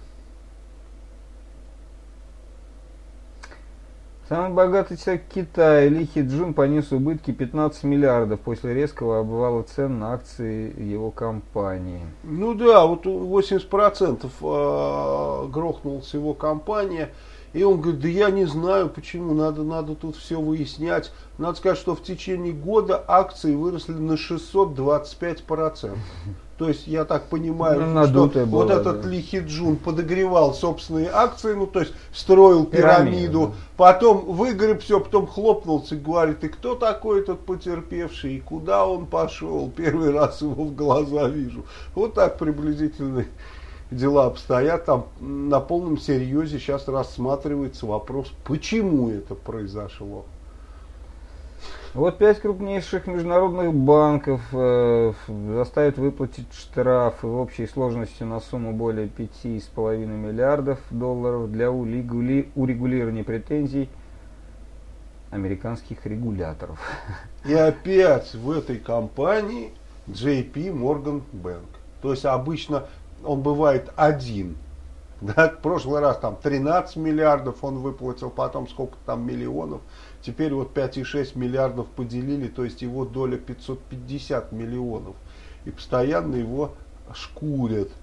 Speaker 2: Самый богатый человек Китая Ли Хиджун понес убытки пятнадцать миллиардов после резкого обвала цен на акции его компании.
Speaker 1: Ну да, вот восемьдесят процентов грохнулась его компания. И он говорит, да я не знаю, почему, надо, надо тут все выяснять. Надо сказать, что в течение года акции выросли на шестьсот двадцать пять процентов. То есть, я так понимаю, ну, что была, вот этот да. Ли Хиджун подогревал собственные акции, ну, то есть, строил пирамиду, пирамиду да. Потом выгреб все, потом хлопнулся и говорит, и кто такой этот потерпевший, и куда он пошел, первый раз его в глаза вижу. Вот так приблизительно дела обстоят, там на полном серьезе сейчас рассматривается вопрос, почему это произошло.
Speaker 2: Вот пять крупнейших международных банков э, заставят выплатить штрафы в общей сложности на сумму более пяти с половиной миллиардов долларов для урегули... урегулирования претензий американских регуляторов.
Speaker 1: И опять в этой компании джей пи Morgan Bank. То есть обычно он бывает один. Да, в прошлый раз там тринадцать миллиардов он выплатил, потом сколько там миллионов. Теперь вот пять и шесть миллиардов поделили, то есть его доля пятьсот пятьдесят миллионов. И постоянно его шкурят.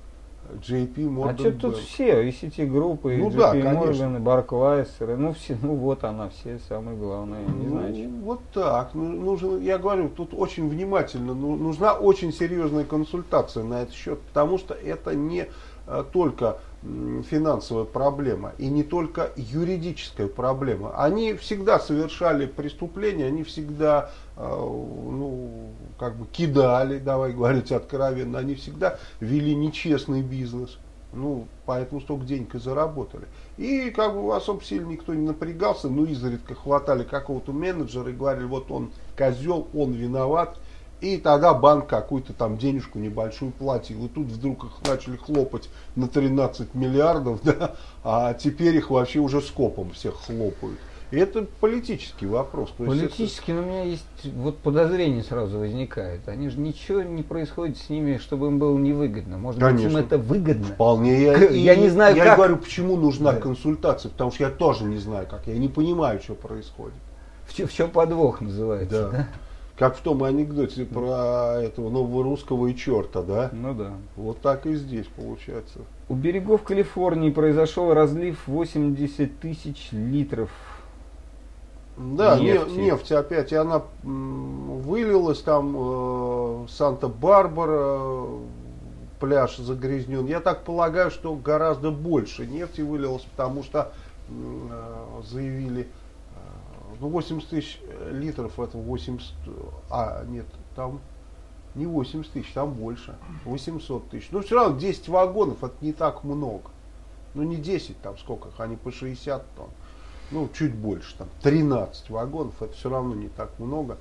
Speaker 1: джей пи Morgan.
Speaker 2: А что тут все, и Citigroup, и
Speaker 1: ну,
Speaker 2: джей
Speaker 1: да,
Speaker 2: пи
Speaker 1: конечно.
Speaker 2: Morgan, и Barclays, и, ну, все, ну вот она, все самые главные, не
Speaker 1: ну,
Speaker 2: знаю.
Speaker 1: вот так. Ну, нужно, я говорю, тут очень внимательно, ну, нужна очень серьезная консультация на этот счет, потому что это не а, только м, финансовая проблема и не только юридическая проблема. Они всегда совершали преступления, они всегда а, ну, как бы кидали, давай говорить откровенно, они всегда вели нечестный бизнес. Ну, поэтому столько денег и заработали. И как бы особо сильно никто не напрягался, ну, изредка хватали какого-то менеджера и говорили, вот он козел, он виноват. И тогда банк какую-то там денежку небольшую платил. И тут вдруг их начали хлопать на тринадцать миллиардов, да, а теперь их вообще уже скопом всех хлопают. И это политический вопрос. То
Speaker 2: Политически, но у меня есть вот подозрение сразу возникает. Они же ничего не происходит с ними, чтобы им было невыгодно. Может
Speaker 1: Конечно.
Speaker 2: быть, им это выгодно?
Speaker 1: Вполне. Я,
Speaker 2: я не знаю,
Speaker 1: я
Speaker 2: как.
Speaker 1: говорю, почему нужна
Speaker 2: да.
Speaker 1: консультация, потому что я тоже не знаю, как. Я не понимаю, что происходит.
Speaker 2: В, чем, в чем подвох называется,
Speaker 1: да.
Speaker 2: да?
Speaker 1: Как в том анекдоте про этого нового русского и черта, да?
Speaker 2: Ну да.
Speaker 1: Вот так и здесь получается.
Speaker 2: У берегов Калифорнии произошел разлив восемьдесят тысяч литров.
Speaker 1: Да,
Speaker 2: нефти.
Speaker 1: нефть опять, и она м, вылилась там, э, Санта-Барбара, пляж загрязнен. Я так полагаю, что гораздо больше нефти вылилось, потому что э, заявили, э, ну, восемьдесят тысяч литров, это восемьдесят, а, нет, там не восемьдесят тысяч, там больше, восемьсот тысяч. Но все равно десять вагонов, это не так много. Ну, не десять, там сколько, они по шестьдесят тонн. Ну, чуть больше, там, тринадцать вагонов, это все равно не так много.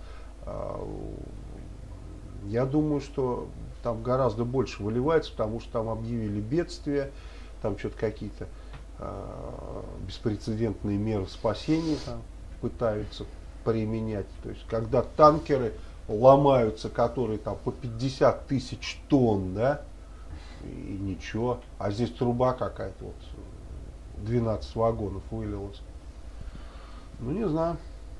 Speaker 1: Я думаю, что там гораздо больше выливается, потому что там объявили бедствие, там что-то какие-то беспрецедентные меры спасения там пытаются применять. То есть, когда танкеры ломаются, которые там по пятьдесят тысяч тонн, да, и ничего, а здесь труба какая-то, вот, двенадцать вагонов вылилось. Ну, не знаю.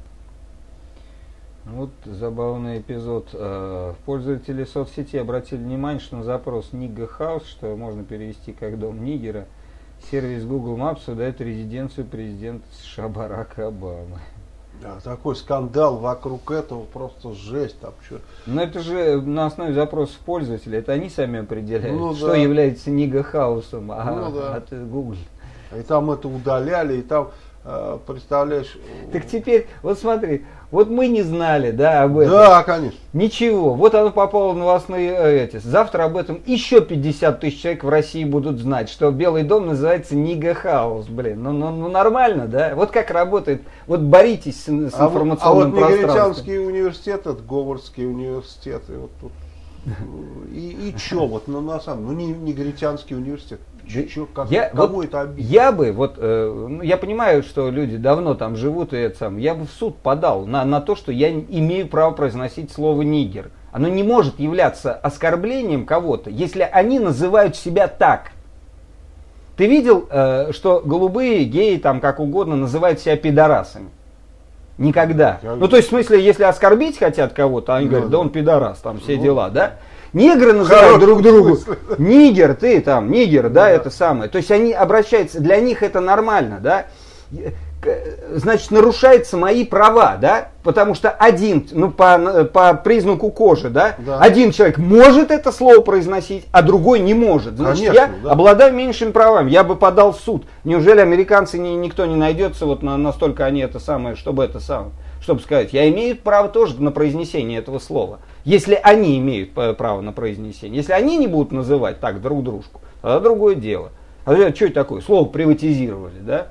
Speaker 2: Вот забавный эпизод. Пользователи соцсети обратили внимание, что на запрос Нига Хаус, что можно перевести как дом Нигера, сервис Google Maps выдает резиденцию президента США Барака Обамы.
Speaker 1: Да, такой скандал вокруг этого, просто жесть там. Что.
Speaker 2: Но это же на основе запросов пользователей, это они сами определяют,
Speaker 1: ну,
Speaker 2: что
Speaker 1: да.
Speaker 2: является Нига Хаусом, а,
Speaker 1: ну, да.
Speaker 2: а это Google.
Speaker 1: И там это удаляли, и там, представляешь...
Speaker 2: Так теперь, вот смотри, вот мы не знали, да, об этом.
Speaker 1: Да, конечно.
Speaker 2: Ничего, вот оно попало в новостные эти. Завтра об этом еще пятьдесят тысяч человек в России будут знать, что Белый дом называется Нига Хаус, блин. Ну, ну, ну нормально, да? Вот как работает, вот боритесь с, с информационным
Speaker 1: а вот, а вот
Speaker 2: пространством.
Speaker 1: Негритянский университет, это Говардский университет, и вот тут... И, и чё, вот ну, на самом ну не Негритянский университет. Чё, чё, как,
Speaker 2: я,
Speaker 1: кому
Speaker 2: вот,
Speaker 1: это обидно?
Speaker 2: Я бы, вот, э, ну, я понимаю, что люди давно там живут, и это сам, я бы в суд подал на, на то, что я имею право произносить слово нигер. Оно не может являться оскорблением кого-то, если они называют себя так. Ты видел, э, что голубые, геи, там как угодно, называют себя пидорасами? Никогда. Я... Ну, то есть, в смысле, если оскорбить хотят кого-то, они ну, говорят, да он пидорас, там все ну, дела, да? Негры называют друг другу, нигер, ты там, нигер, да, да, это самое. То есть они обращаются, для них это нормально, да. Значит, нарушаются мои права, да, потому что один, ну, по, по признаку кожи, да, да, один человек может это слово произносить, а другой не может. Значит, конечно, я да. обладаю меньшими правами, я бы подал в суд. Неужели американцы не, никто не найдется, вот на, настолько они это самое, чтобы это самое, чтобы сказать, я имею право тоже на произнесение этого слова. Если они имеют право на произнесение. Если они не будут называть так друг дружку, тогда другое дело. А что это такое? Слово приватизировали, да?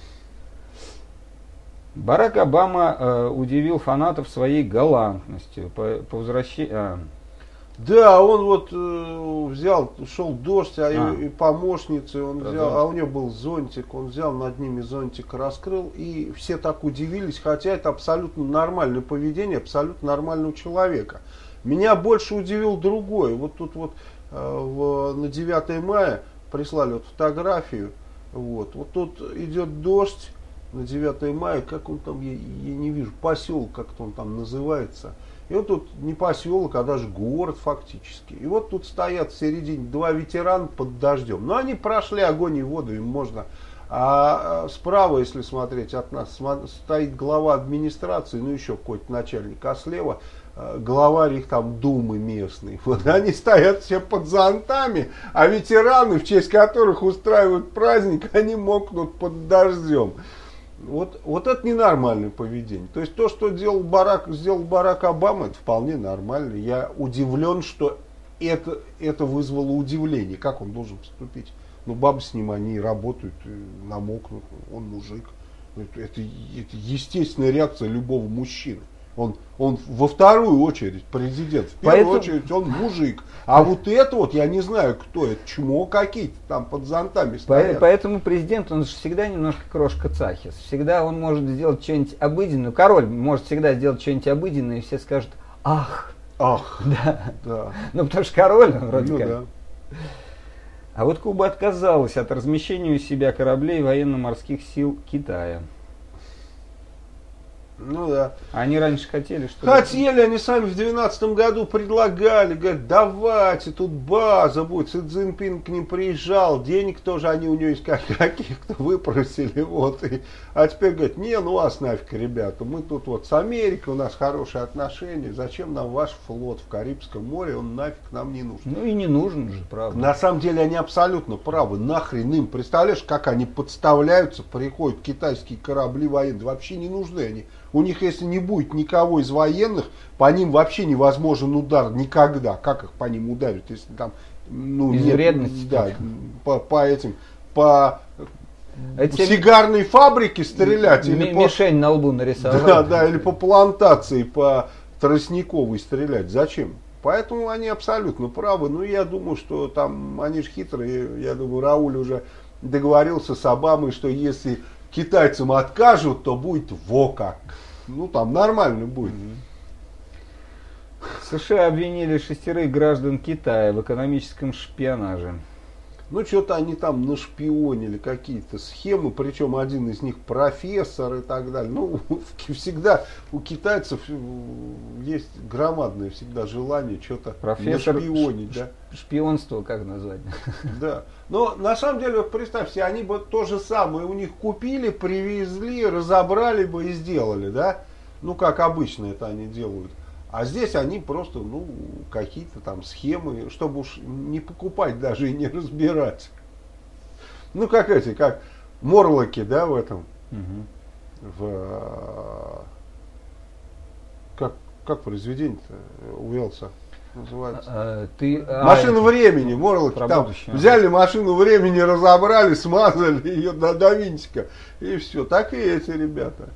Speaker 2: Барак Обама э, удивил фанатов своей галантностью по, по возвращению. А.
Speaker 1: Да, он вот э, взял, шел дождь, а, а. И, и помощницы, он да, взял, да. а у него был зонтик, он взял над ними зонтик, раскрыл, и все так удивились, хотя это абсолютно нормальное поведение, абсолютно нормального человека. Меня больше удивил другой. Вот тут вот э, в, на девятое мая прислали вот фотографию. Вот, вот тут идет дождь, на девятое мая, как он там, я, я не вижу, поселок как-то он там называется. И вот тут не поселок, а даже город фактически. И вот тут стоят в середине два ветерана под дождем. Но они прошли огонь и воду, им можно. А справа, если смотреть от нас, стоит глава администрации, ну еще какой-то начальник, а слева главарь их там думы местный. Вот они стоят все под зонтами, а ветераны, в честь которых устраивают праздник, они мокнут под дождем. Вот, вот это ненормальное поведение. То есть то, что делал Барак, сделал Барак Обама, это вполне нормально. Я удивлен, что это, это вызвало удивление. Как он должен поступить? Ну, бабы с ним, они работают, намокнут, он мужик. Это, это, это естественная реакция любого мужчины. Он, он во вторую очередь президент, в первую Поэтому... очередь он мужик. А вот это вот, я не знаю, кто это, чмо какие-то там под зонтами стоят.
Speaker 2: Поэтому президент, он же всегда немножко крошка Цахис. Всегда он может сделать что-нибудь обыденное. Король может всегда сделать что-нибудь обыденное, и все скажут, ах.
Speaker 1: Ах,
Speaker 2: да.
Speaker 1: да.
Speaker 2: Ну, потому что король, он вроде
Speaker 1: ну,
Speaker 2: как.
Speaker 1: Да.
Speaker 2: А вот Куба отказалась от размещения у себя кораблей военно-морских сил Китая.
Speaker 1: Ну да.
Speaker 2: Они раньше хотели, что
Speaker 1: Хотели, они сами в двенадцатом году предлагали, говорят, давайте, тут база будет. Си Цзиньпин к ним приезжал, денег тоже они у него из каких-то выпросили. Вот, и, а теперь говорят, не, ну вас нафиг, ребята, мы тут вот с Америкой, у нас хорошие отношения, зачем нам ваш флот в Карибском море, он нафиг нам не нужен.
Speaker 2: Ну и не нужен же, правда.
Speaker 1: На самом деле они абсолютно правы, нахрен им, представляешь, как они подставляются, приходят китайские корабли военные, вообще не нужны они. У них, если не будет никого из военных, по ним вообще невозможен удар никогда. Как их по ним ударят, если там, ну,
Speaker 2: из
Speaker 1: нет,
Speaker 2: вредности.
Speaker 1: Да, по, по этим, по
Speaker 2: Эти
Speaker 1: сигарной фабрике стрелять.
Speaker 2: М-
Speaker 1: или
Speaker 2: мишень
Speaker 1: по,
Speaker 2: на лбу нарисовать.
Speaker 1: Да, да, или по плантации, по Тростниковой стрелять. Зачем? Поэтому они абсолютно правы. Ну, я думаю, что там, они же хитрые. Я думаю, Рауль уже договорился с Обамой, что если китайцам откажут, то будет во как. Ну, там нормально будет.
Speaker 2: США обвинили шестерых граждан Китая в экономическом шпионаже.
Speaker 1: Ну, что-то они там нашпионили какие-то схемы, причем один из них профессор и так далее. Ну, всегда у китайцев есть громадное всегда желание что-то нашпионить. Да?
Speaker 2: Шпионство, как назвать?
Speaker 1: Да. Но на самом деле, вот представьте, они бы то же самое у них купили, привезли, разобрали бы и сделали, да? Ну, как обычно это они делают. А здесь они просто, ну, какие-то там схемы, чтобы уж не покупать даже и не разбирать. Ну, как эти, как Морлоки, да, в этом. Угу. В, как, как произведение-то у Уэллса называется?
Speaker 2: А, ты,
Speaker 1: Машина
Speaker 2: а,
Speaker 1: времени, Морлоки. Там взяли машину времени, разобрали, смазали ее до, до винтика. И все. Так и эти ребята.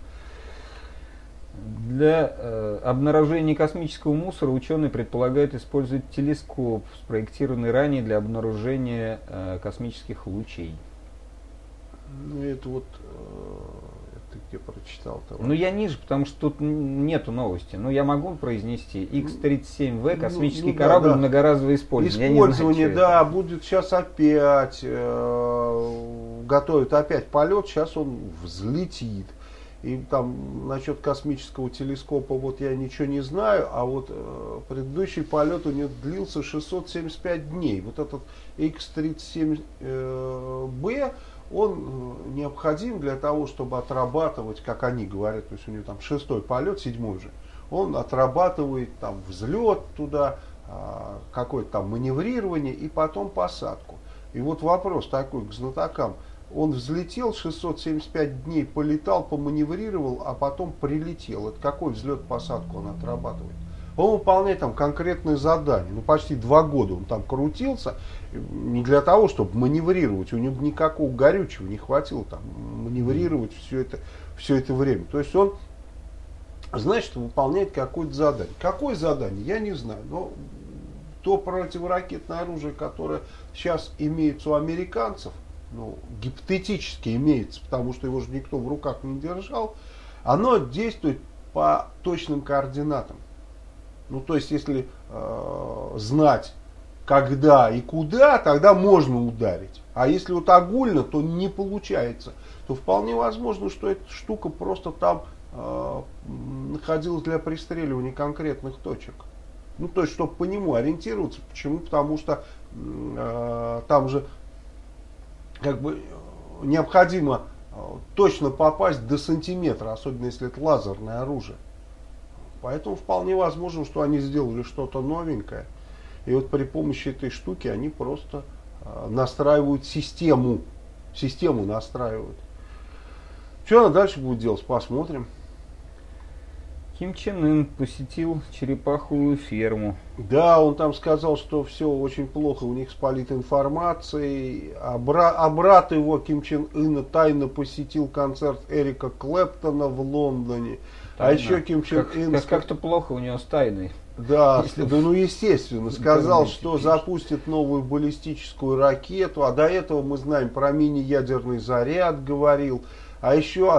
Speaker 2: Для э, обнаружения космического мусора ученые предполагают использовать телескоп, спроектированный ранее для обнаружения э, космических лучей.
Speaker 1: Ну, это вот, э, ты где прочитал-то?
Speaker 2: Ну, я ниже, потому что тут нету новости. Но я могу произнести икс тридцать семь вэ, космический ну, ну, корабль, да, да. Многоразовое использование.
Speaker 1: Использование,
Speaker 2: знаю,
Speaker 1: да, это. Будет сейчас опять, э, готовят опять полет, сейчас он взлетит. И там насчет космического телескопа вот я ничего не знаю, а вот э, предыдущий полет у него длился шестьсот семьдесят пять дней. Вот этот икс тридцать семь бэ, он необходим для того, чтобы отрабатывать, как они говорят, то есть у него там шестой полет, седьмой же, он отрабатывает там взлет туда, э, какое-то там маневрирование и потом посадку. И вот вопрос такой к знатокам. Он взлетел, шестьсот семьдесят пять дней полетал, поманеврировал, а потом прилетел. Это какой взлет-посадку он отрабатывает? Он выполняет там конкретное задание. Ну, почти два года он там крутился. Не для того, чтобы маневрировать. У него никакого горючего не хватило там маневрировать все это, все это время. То есть он, значит, выполняет какое-то задание. Какое задание, я не знаю. Но то противоракетное оружие, которое сейчас имеется у американцев, ну, гипотетически имеется, потому что его же никто в руках не держал, оно действует по точным координатам. Ну, то есть, если э, знать, когда и куда, тогда можно ударить. А если вот огульно, то не получается. То вполне возможно, что эта штука просто там э, находилась для пристреливания конкретных точек. Ну, то есть, чтобы по нему ориентироваться. Почему? Потому что э, там же как бы необходимо точно попасть до сантиметра, особенно если это лазерное оружие. Поэтому вполне возможно, что они сделали что-то новенькое. И вот при помощи этой штуки они просто э, настраивают систему. Систему настраивают. Что она дальше будет делать, посмотрим.
Speaker 2: Ким Чен Ын посетил черепаховую ферму.
Speaker 1: Да, он там сказал, что все очень плохо у них с политинформацией. А, бра, а брат его, Ким Чен Ына, тайно посетил концерт Эрика Клэптона в Лондоне. Тайна. А еще Ким Чен Ын...
Speaker 2: Как, как-то плохо у него с тайной.
Speaker 1: Да, да, ну естественно, сказал, что запустит новую баллистическую ракету. А до этого мы знаем про мини-ядерный заряд, говорил. А еще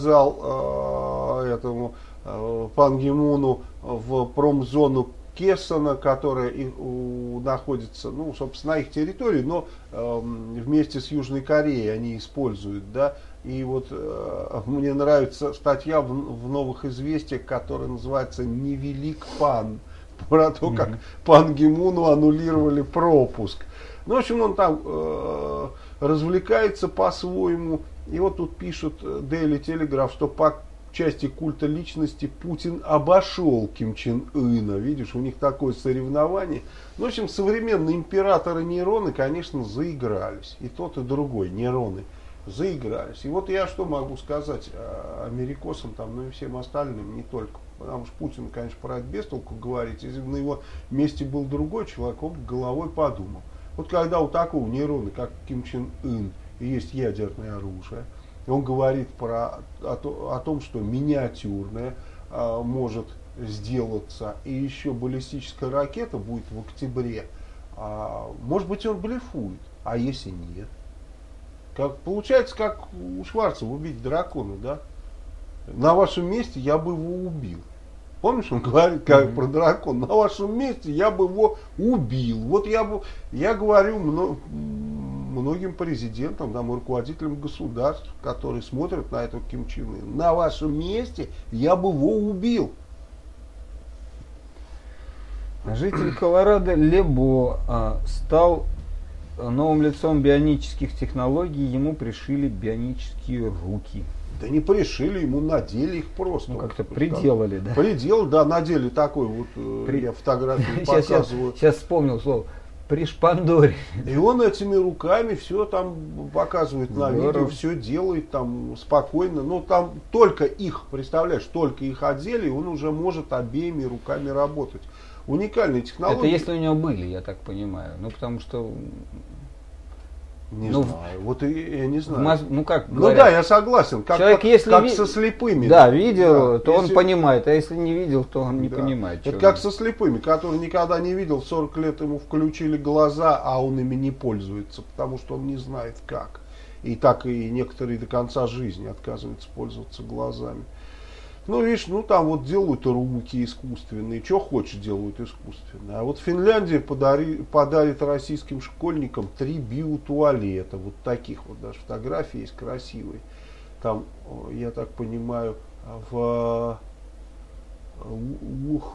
Speaker 1: отказал э, этому... Пан Ги Муну в промзону Кессона, которая и, у, находится, ну, собственно, на их территории, но э, вместе с Южной Кореей они используют, да. И вот э, мне нравится статья в, в новых известиях, которая называется «Невелик пан», про то, как mm-hmm. Пан Ги Муну аннулировали пропуск. Ну, в общем, он там э, развлекается по-своему. И вот тут пишут Daily Telegraph, что по части культа личности Путин обошел Ким Чен Ына. Видишь, у них такое соревнование. Ну, в общем, современные императоры нейроны, конечно, заигрались. И тот, и другой нейроны заигрались. И вот я что могу сказать америкосам, там, ну и всем остальным, не только. Потому что Путин, конечно, про это без толку говорить. Если бы на его месте был другой человек, он бы головой подумал. Вот когда у такого нейрона, как Ким Чен Ын, есть ядерное оружие, он говорит про, о, о том, что миниатюрное а, может сделаться, и еще баллистическая ракета будет в октябре. А, может быть, он блефует, а если нет? Как, получается, как у Шварцева убить дракона, да? На вашем месте я бы его убил. Помнишь, он говорит как mm-hmm. про дракона? На вашем месте я бы его убил. Вот я бы, я говорю много, многим президентам, там, руководителям государств, которые смотрят на этого Ким Чен Ына. На вашем месте я бы его убил.
Speaker 2: Житель Колорадо Лебо а, стал новым лицом бионических технологий. Ему пришили бионические руки.
Speaker 1: Да не пришили, ему надели их просто.
Speaker 2: Ну, как-то приделали, да?
Speaker 1: Приделали, да, надели такой вот, При... я фотографию показываю.
Speaker 2: Сейчас, сейчас вспомнил слово. Пришпандорили.
Speaker 1: И он этими руками все там показывает на видео, все делает там спокойно. Но там только их, представляешь, только их одели, и он уже может обеими руками работать. Уникальные технологии.
Speaker 2: Это если у него были, я так понимаю. Ну, потому что...
Speaker 1: Не ну, знаю, вот и, я не знаю.
Speaker 2: Маз... Ну, как
Speaker 1: ну да, я согласен. Как,
Speaker 2: Человек,
Speaker 1: как,
Speaker 2: если
Speaker 1: как
Speaker 2: ви...
Speaker 1: со слепыми.
Speaker 2: Да, видел,
Speaker 1: да.
Speaker 2: то
Speaker 1: если...
Speaker 2: он понимает, а если не видел, то он не да. понимает.
Speaker 1: Это как со слепыми, которые никогда не видел, сорок лет ему включили глаза, а он ими не пользуется, потому что он не знает как. И так и некоторые до конца жизни отказываются пользоваться глазами. Ну, видишь, ну там вот делают руки искусственные, что хочешь делают искусственные. А вот Финляндия подари, подарит российским школьникам три биотуалета. Вот таких вот даже фотографии есть красивые. Там, я так понимаю, в Лух,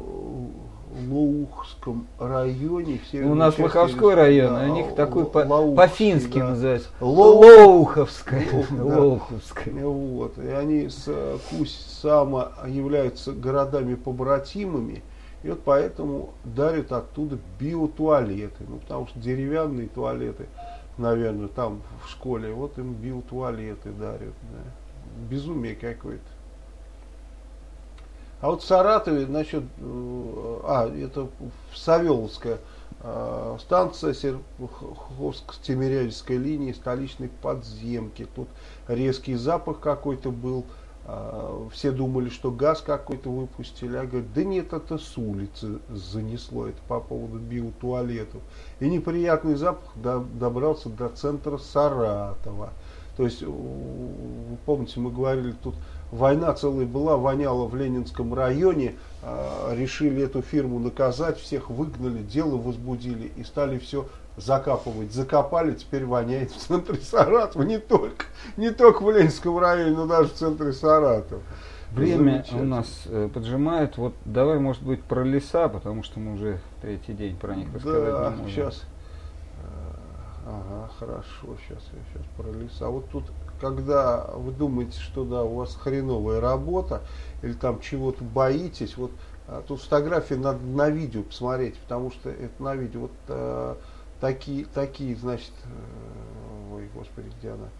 Speaker 1: Лоухском районе.
Speaker 2: У нас Лоховской район, да, у них такой по-фински
Speaker 1: да.
Speaker 2: называется.
Speaker 1: Лоуховская.
Speaker 2: Лоуховская.
Speaker 1: Вот. И они с Кусь-Сама являются городами-побратимами. И вот поэтому дарят оттуда биотуалеты. Ну, потому что деревянные туалеты, наверное, там в школе, вот им биотуалеты дарят. Да. Безумие какое-то. А вот в Саратове, значит, а, это Савеловская э, станция Серпуховско-Тимирязевской линии столичной подземки. Тут резкий запах какой-то был. Э, все думали, что газ какой-то выпустили. А говорят, да нет, это с улицы занесло. Это по поводу биотуалетов. И неприятный запах до, добрался до центра Саратова. То есть, вы помните, мы говорили тут война целая была, воняло в Ленинском районе, э, решили эту фирму наказать, всех выгнали, дело возбудили и стали все закапывать. Закопали, теперь воняет в центре Саратова, не только, не только в Ленинском районе, но даже в центре Саратова.
Speaker 2: Время у нас э, поджимает. Вот давай, может быть, про леса, потому что мы уже третий день про них рассказать
Speaker 1: да,
Speaker 2: не можем.
Speaker 1: Сейчас. Ага, хорошо, сейчас я сейчас про леса. А вот тут, когда вы думаете, что да, у вас хреновая работа, или там чего-то боитесь, вот а, тут фотографии надо на видео посмотреть, потому что это на видео. Вот а, такие, такие, значит, э, ой, господи, где она?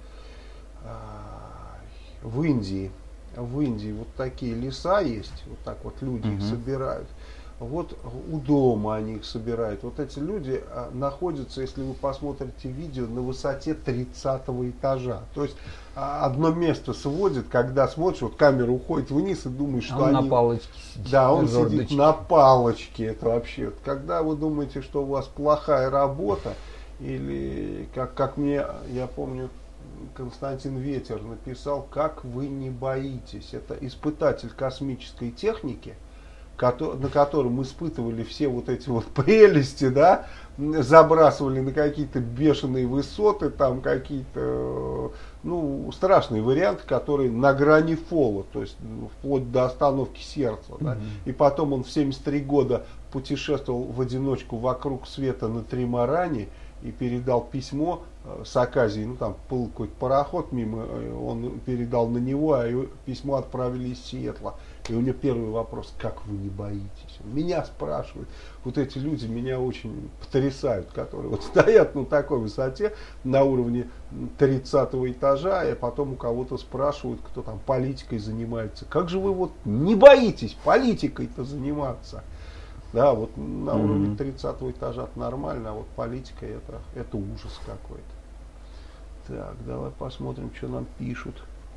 Speaker 1: А, в Индии. В Индии вот такие леса есть, вот так вот люди их
Speaker 2: Мгм.
Speaker 1: собирают. Вот у дома они их собирают. Вот эти люди а, находятся, если вы посмотрите видео, на высоте тридцатого этажа. То есть а, одно место сводит, когда смотришь, вот камера уходит вниз и думаешь, что
Speaker 2: А он
Speaker 1: они...
Speaker 2: на палочке сидит.
Speaker 1: Да, он
Speaker 2: на
Speaker 1: сидит
Speaker 2: жердочке.
Speaker 1: на палочке. Это вообще. Вот когда вы думаете, что у вас плохая работа, или как, как мне, я помню, Константин Ветер написал, как вы не боитесь. Это испытатель космической техники, на котором испытывали все вот эти вот прелести, да, забрасывали на какие-то бешеные высоты, там какие-то, ну, страшные варианты, которые на грани фола, то есть вплоть до остановки сердца, да.
Speaker 2: Мгм.
Speaker 1: И потом он в семьдесят три года путешествовал в одиночку вокруг света на тримаране и передал письмо э, с Аказии, ну там был какой-то пароход мимо, э, он передал на него, а его письмо отправили из Сиэтла. И у него первый вопрос: как вы не боитесь? Меня спрашивают. Вот эти люди меня очень потрясают, которые вот стоят на такой высоте, на уровне тридцатого этажа, и потом у кого-то спрашивают, кто там политикой занимается. Как же вы вот не боитесь политикой-то заниматься? Да, вот на
Speaker 2: Мгм.
Speaker 1: уровне тридцатого этажа это нормально, а вот политика это, это ужас какой-то. Так, давай посмотрим, что нам пишут.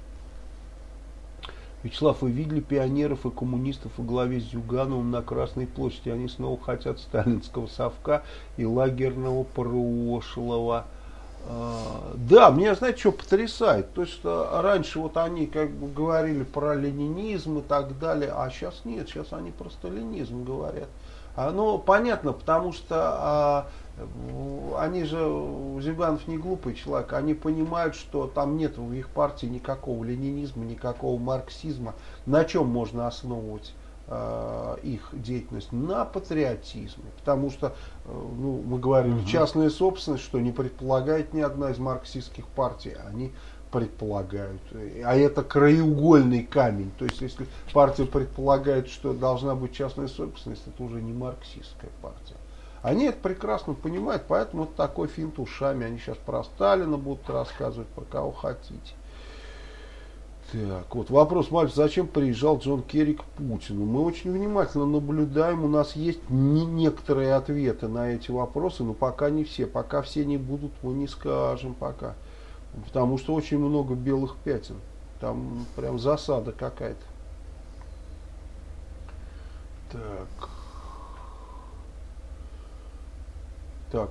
Speaker 1: Вячеслав, вы видели пионеров и коммунистов во главе с Зюгановым на Красной площади? Они снова хотят сталинского совка и лагерного прошлого. А, да, меня, знаете, что потрясает? То есть а, раньше вот они как бы говорили про ленинизм и так далее, а сейчас нет, сейчас они просто ленизм говорят. А, ну, понятно, потому что а, они же, Зюганов не глупый человек, они понимают, что там нет в их партии никакого ленинизма, никакого марксизма. На чем можно основывать э, их деятельность? На патриотизме. Потому что, э, ну, мы говорим,
Speaker 2: Мгм.
Speaker 1: частная собственность, что не предполагает ни одна из марксистских партий, они предполагают. А это краеугольный камень. То есть, если партия предполагает, что должна быть частная собственность, это уже не марксистская партия. Они это прекрасно понимают, поэтому вот такой финт ушами. Они сейчас про Сталина будут рассказывать, про кого хотите. Так, вот вопрос, мальчик, зачем приезжал Джон Керри к Путину? Мы очень внимательно наблюдаем, у нас есть не некоторые ответы на эти вопросы, но пока не все. Пока все не будут, мы не скажем пока. Потому что очень много белых пятен. Там прям засада какая-то. Так. Так.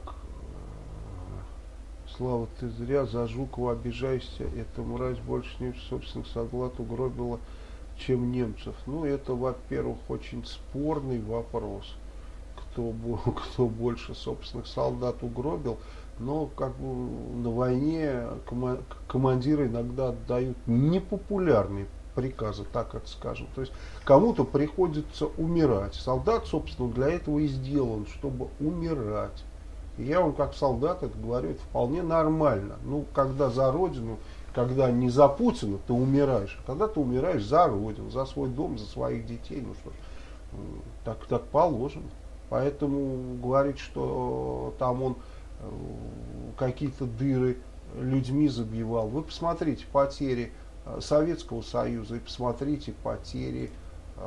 Speaker 1: Слава, ты зря за Жукова обижаешься. Эта мразь больше немцев собственных солдат угробила, чем немцев. Ну, это, во-первых, очень спорный вопрос. Кто, кто больше собственных солдат угробил. Но как бы на войне командиры иногда отдают непопулярные приказы, так это скажем. То есть кому-то приходится умирать. Солдат, собственно, для этого и сделан, чтобы умирать. И я вам как солдат это говорю, это вполне нормально. Ну, когда за Родину, когда не за Путина ты умираешь, а когда ты умираешь за Родину, за свой дом, за своих детей, ну что ж, так, так положено. Поэтому говорить, что там он какие-то дыры людьми забивал. Вы посмотрите потери Советского Союза и посмотрите потери э,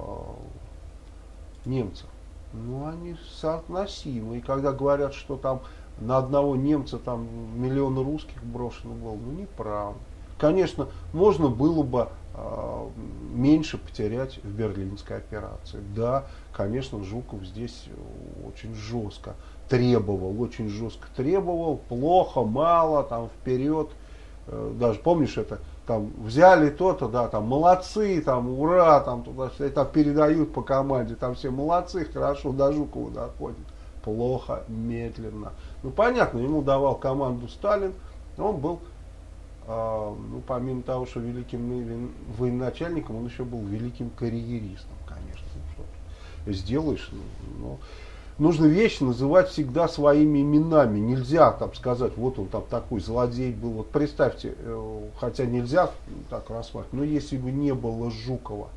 Speaker 1: немцев. Ну, они соотносимы. И когда говорят, что там на одного немца там миллион русских брошено было, ну, неправда. Конечно, можно было бы э, меньше потерять в Берлинской операции. Да, конечно, Жуков здесь очень жестко требовал, очень жестко требовал, плохо, мало, там вперед. Э, даже помнишь это, там взяли то-то, да, там молодцы, там ура, там туда там передают по команде, там все молодцы, хорошо, до Жукова доходит. Плохо, медленно. Ну понятно, ему давал команду Сталин, он был, э, ну помимо того, что великим военачальником, он еще был великим карьеристом, конечно. Что сделаешь, но нужно вещи называть всегда своими именами. Нельзя там сказать, вот он там такой злодей был. Вот представьте, хотя нельзя так рассматривать, но если бы не было Жукова,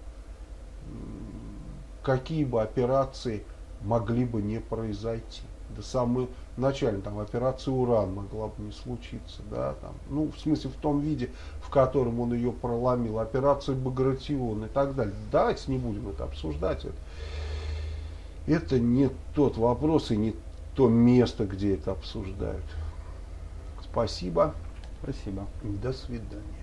Speaker 1: какие бы операции могли бы не произойти? Да самое начальное, там операция «Уран» могла бы не случиться, да, там, ну, в смысле, в том виде, в котором он ее проломил, операция «Багратион» и так далее. Давайте не будем это обсуждать. Это. Это не тот вопрос и не то место, где это обсуждают. Спасибо.
Speaker 2: Спасибо.
Speaker 1: До свидания.